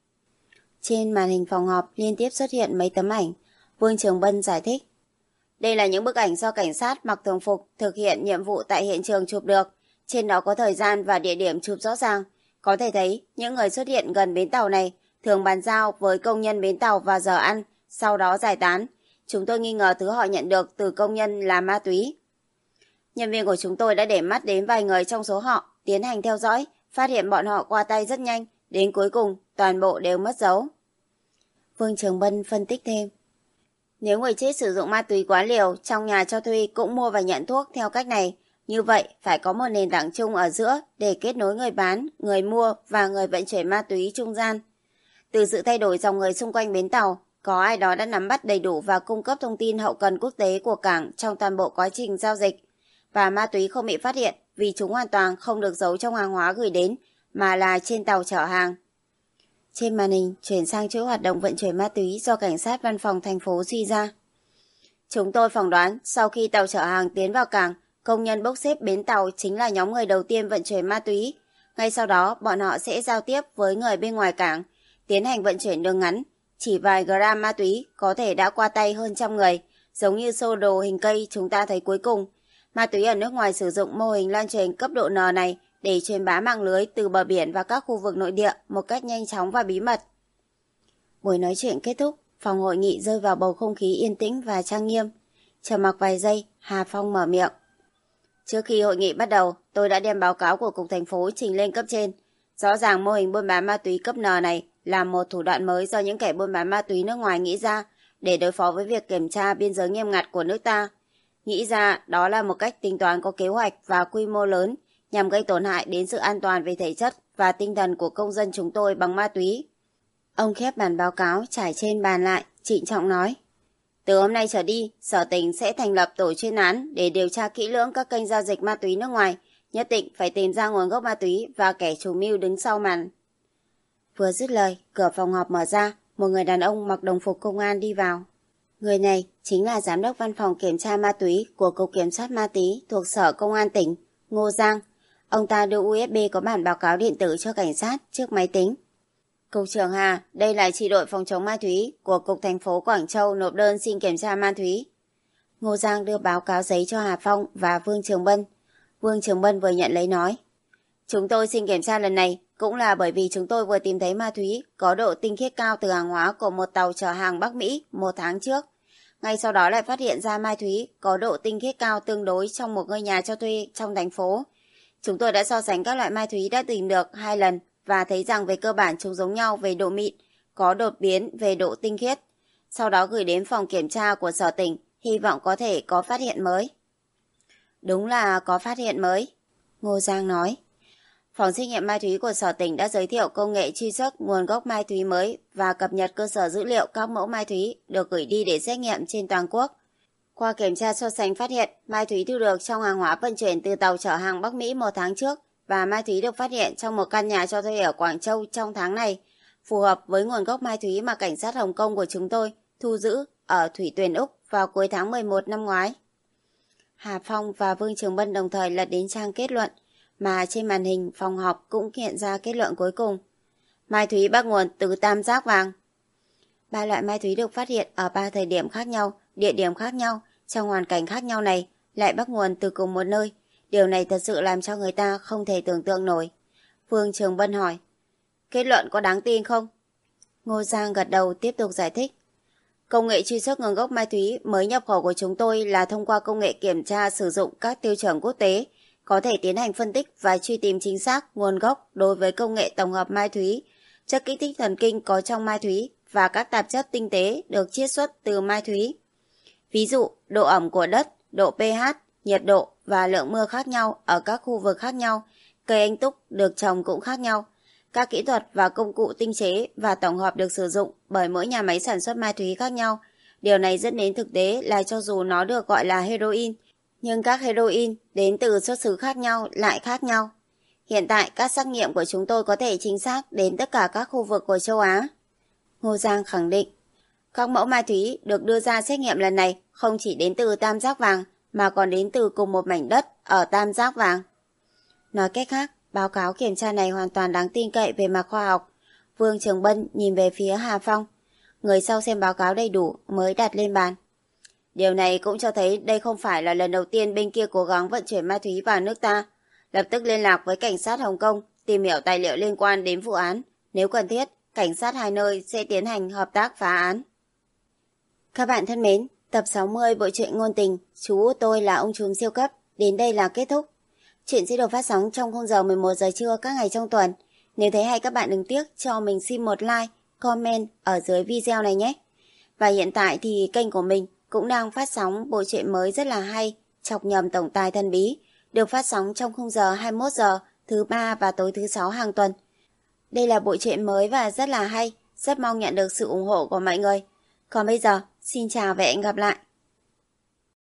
Trên màn hình phòng họp liên tiếp xuất hiện mấy tấm ảnh. Vương Trường Bân giải thích. Đây là những bức ảnh do cảnh sát mặc thường phục thực hiện nhiệm vụ tại hiện trường chụp được. Trên đó có thời gian và địa điểm chụp rõ ràng. Có thể thấy những người xuất hiện gần bến tàu này thường bàn giao với công nhân bến tàu vào giờ ăn, sau đó giải tán. Chúng tôi nghi ngờ thứ họ nhận được từ công nhân là ma túy. Nhân viên của chúng tôi đã để mắt đến vài người trong số họ, tiến hành theo dõi, phát hiện bọn họ qua tay rất nhanh, đến cuối cùng toàn bộ đều mất dấu. Vương Trường Bân phân tích thêm. Nếu người chết sử dụng ma túy quá liều, trong nhà cho thuê cũng mua và nhận thuốc theo cách này, như vậy phải có một nền tảng chung ở giữa để kết nối người bán, người mua và người vận chuyển ma túy trung gian. Từ sự thay đổi dòng người xung quanh bến tàu, có ai đó đã nắm bắt đầy đủ và cung cấp thông tin hậu cần quốc tế của cảng trong toàn bộ quá trình giao dịch. Và ma túy không bị phát hiện vì chúng hoàn toàn không được giấu trong hàng hóa gửi đến, mà là trên tàu chở hàng. Trên màn hình chuyển sang chuỗi hoạt động vận chuyển ma túy do cảnh sát văn phòng thành phố suy ra. Chúng tôi phỏng đoán sau khi tàu chở hàng tiến vào cảng, công nhân bốc xếp bến tàu chính là nhóm người đầu tiên vận chuyển ma túy. Ngay sau đó bọn họ sẽ giao tiếp với người bên ngoài cảng, tiến hành vận chuyển đường ngắn. Chỉ vài gram ma túy có thể đã qua tay hơn trăm người, giống như sơ đồ hình cây chúng ta thấy cuối cùng. Ma túy ở nước ngoài sử dụng mô hình lan truyền cấp độ N này để truyền bá mạng lưới từ bờ biển và các khu vực nội địa một cách nhanh chóng và bí mật. Buổi nói chuyện kết thúc, phòng hội nghị rơi vào bầu không khí yên tĩnh và trang nghiêm. Trầm mặc vài giây, Hà Phong mở miệng. Trước khi hội nghị bắt đầu, tôi đã đem báo cáo của Cục Thành phố trình lên cấp trên. Rõ ràng mô hình buôn bán ma túy cấp N này là một thủ đoạn mới do những kẻ buôn bán ma túy nước ngoài nghĩ ra để đối phó với việc kiểm tra biên giới nghiêm ngặt của nước ta. Nghĩ ra đó là một cách tính toán có kế hoạch và quy mô lớn nhằm gây tổn hại đến sự an toàn về thể chất và tinh thần của công dân chúng tôi bằng ma túy. Ông khép bản báo cáo trải trên bàn lại, trịnh trọng nói. Từ hôm nay trở đi, Sở Tỉnh sẽ thành lập tổ chuyên án để điều tra kỹ lưỡng các kênh giao dịch ma túy nước ngoài, nhất định phải tìm ra nguồn gốc ma túy và kẻ chủ mưu đứng sau màn. Vừa dứt lời, cửa phòng họp mở ra, một người đàn ông mặc đồng phục công an đi vào. Người này chính là Giám đốc Văn phòng Kiểm tra Ma túy của Cục Kiểm soát Ma túy thuộc Sở Công an tỉnh, Ngô Giang. Ông ta đưa u ét bê có bản báo cáo điện tử cho cảnh sát trước máy tính. Cục trưởng Hà, đây là chi đội phòng chống ma túy của Cục thành phố Quảng Châu nộp đơn xin kiểm tra ma túy. Ngô Giang đưa báo cáo giấy cho Hà Phong và Vương Trường Bân. Vương Trường Bân vừa nhận lấy nói. Chúng tôi xin kiểm tra lần này cũng là bởi vì chúng tôi vừa tìm thấy ma túy có độ tinh khiết cao từ hàng hóa của một tàu chở hàng Bắc Mỹ một tháng trước. Ngay sau đó lại phát hiện ra ma túy có độ tinh khiết cao tương đối trong một ngôi nhà cho thuê trong thành phố. Chúng tôi đã so sánh các loại ma túy đã tìm được hai lần và thấy rằng về cơ bản chúng giống nhau về độ mịn, có đột biến về độ tinh khiết. Sau đó gửi đến phòng kiểm tra của Sở Tỉnh, hy vọng có thể có phát hiện mới. Đúng là có phát hiện mới, Ngô Giang nói. Phòng xét nghiệm ma túy của Sở Tỉnh đã giới thiệu công nghệ truy xuất nguồn gốc ma túy mới và cập nhật cơ sở dữ liệu các mẫu ma túy được gửi đi để xét nghiệm trên toàn quốc. Qua kiểm tra so sánh phát hiện, ma túy thu được trong hàng hóa vận chuyển từ tàu chở hàng Bắc Mỹ một tháng trước và ma túy được phát hiện trong một căn nhà cho thuê ở Quảng Châu trong tháng này, phù hợp với nguồn gốc ma túy mà cảnh sát Hồng Kông của chúng tôi thu giữ ở Thủy Tuyền Úc vào cuối tháng mười một năm ngoái. Hà Phong và Vương Trường Bân đồng thời lật đến trang kết luận, mà trên màn hình phòng họp cũng hiện ra kết luận cuối cùng. Mai thúy bắt nguồn từ tam giác vàng. Ba loại mai thúy được phát hiện ở ba thời điểm khác nhau, địa điểm khác nhau, trong hoàn cảnh khác nhau này lại bắt nguồn từ cùng một nơi. Điều này thật sự làm cho người ta không thể tưởng tượng nổi. Vương Trường Bân hỏi, kết luận có đáng tin không? Ngô Giang gật đầu tiếp tục giải thích. Công nghệ truy xuất nguồn gốc mai thúy mới nhập khẩu của chúng tôi là thông qua công nghệ kiểm tra sử dụng các tiêu chuẩn quốc tế, có thể tiến hành phân tích và truy tìm chính xác nguồn gốc đối với công nghệ tổng hợp mai thúy, chất kích thích thần kinh có trong mai thúy và các tạp chất tinh tế được chiết xuất từ mai thúy. Ví dụ, độ ẩm của đất, độ pH, nhiệt độ và lượng mưa khác nhau ở các khu vực khác nhau, cây anh túc được trồng cũng khác nhau. Các kỹ thuật và công cụ tinh chế và tổng hợp được sử dụng bởi mỗi nhà máy sản xuất ma túy khác nhau. Điều này dẫn đến thực tế là cho dù nó được gọi là heroin, nhưng các heroin đến từ xuất xứ khác nhau lại khác nhau. Hiện tại, các xét nghiệm của chúng tôi có thể chính xác đến tất cả các khu vực của châu Á. Ngô Giang khẳng định, các mẫu ma túy được đưa ra xét nghiệm lần này không chỉ đến từ tam giác vàng, mà còn đến từ cùng một mảnh đất ở tam giác vàng. Nói cách khác, báo cáo kiểm tra này hoàn toàn đáng tin cậy về mặt khoa học. Vương Trường Bân nhìn về phía Hà Phong. Người sau xem báo cáo đầy đủ mới đặt lên bàn. Điều này cũng cho thấy đây không phải là lần đầu tiên bên kia cố gắng vận chuyển ma túy vào nước ta. Lập tức liên lạc với cảnh sát Hồng Kông, tìm hiểu tài liệu liên quan đến vụ án. Nếu cần thiết, cảnh sát hai nơi sẽ tiến hành hợp tác phá án. Các bạn thân mến, tập sáu mươi bộ truyện ngôn tình Chú tôi là ông trùm siêu cấp đến đây là kết thúc. Chuyện sẽ được phát sóng trong khung giờ mười một giờ trưa các ngày trong tuần. Nếu thấy hay các bạn đừng tiếc cho mình xin một like, comment ở dưới video này nhé. Và hiện tại thì kênh của mình cũng đang phát sóng bộ truyện mới rất là hay, Chọc nhầm tổng tài thần bí, được phát sóng trong khung giờ hai mươi mốt giờ thứ ba và tối thứ sáu hàng tuần. Đây là bộ truyện mới và rất là hay, rất mong nhận được sự ủng hộ của mọi người. Còn bây giờ, xin chào và hẹn gặp lại.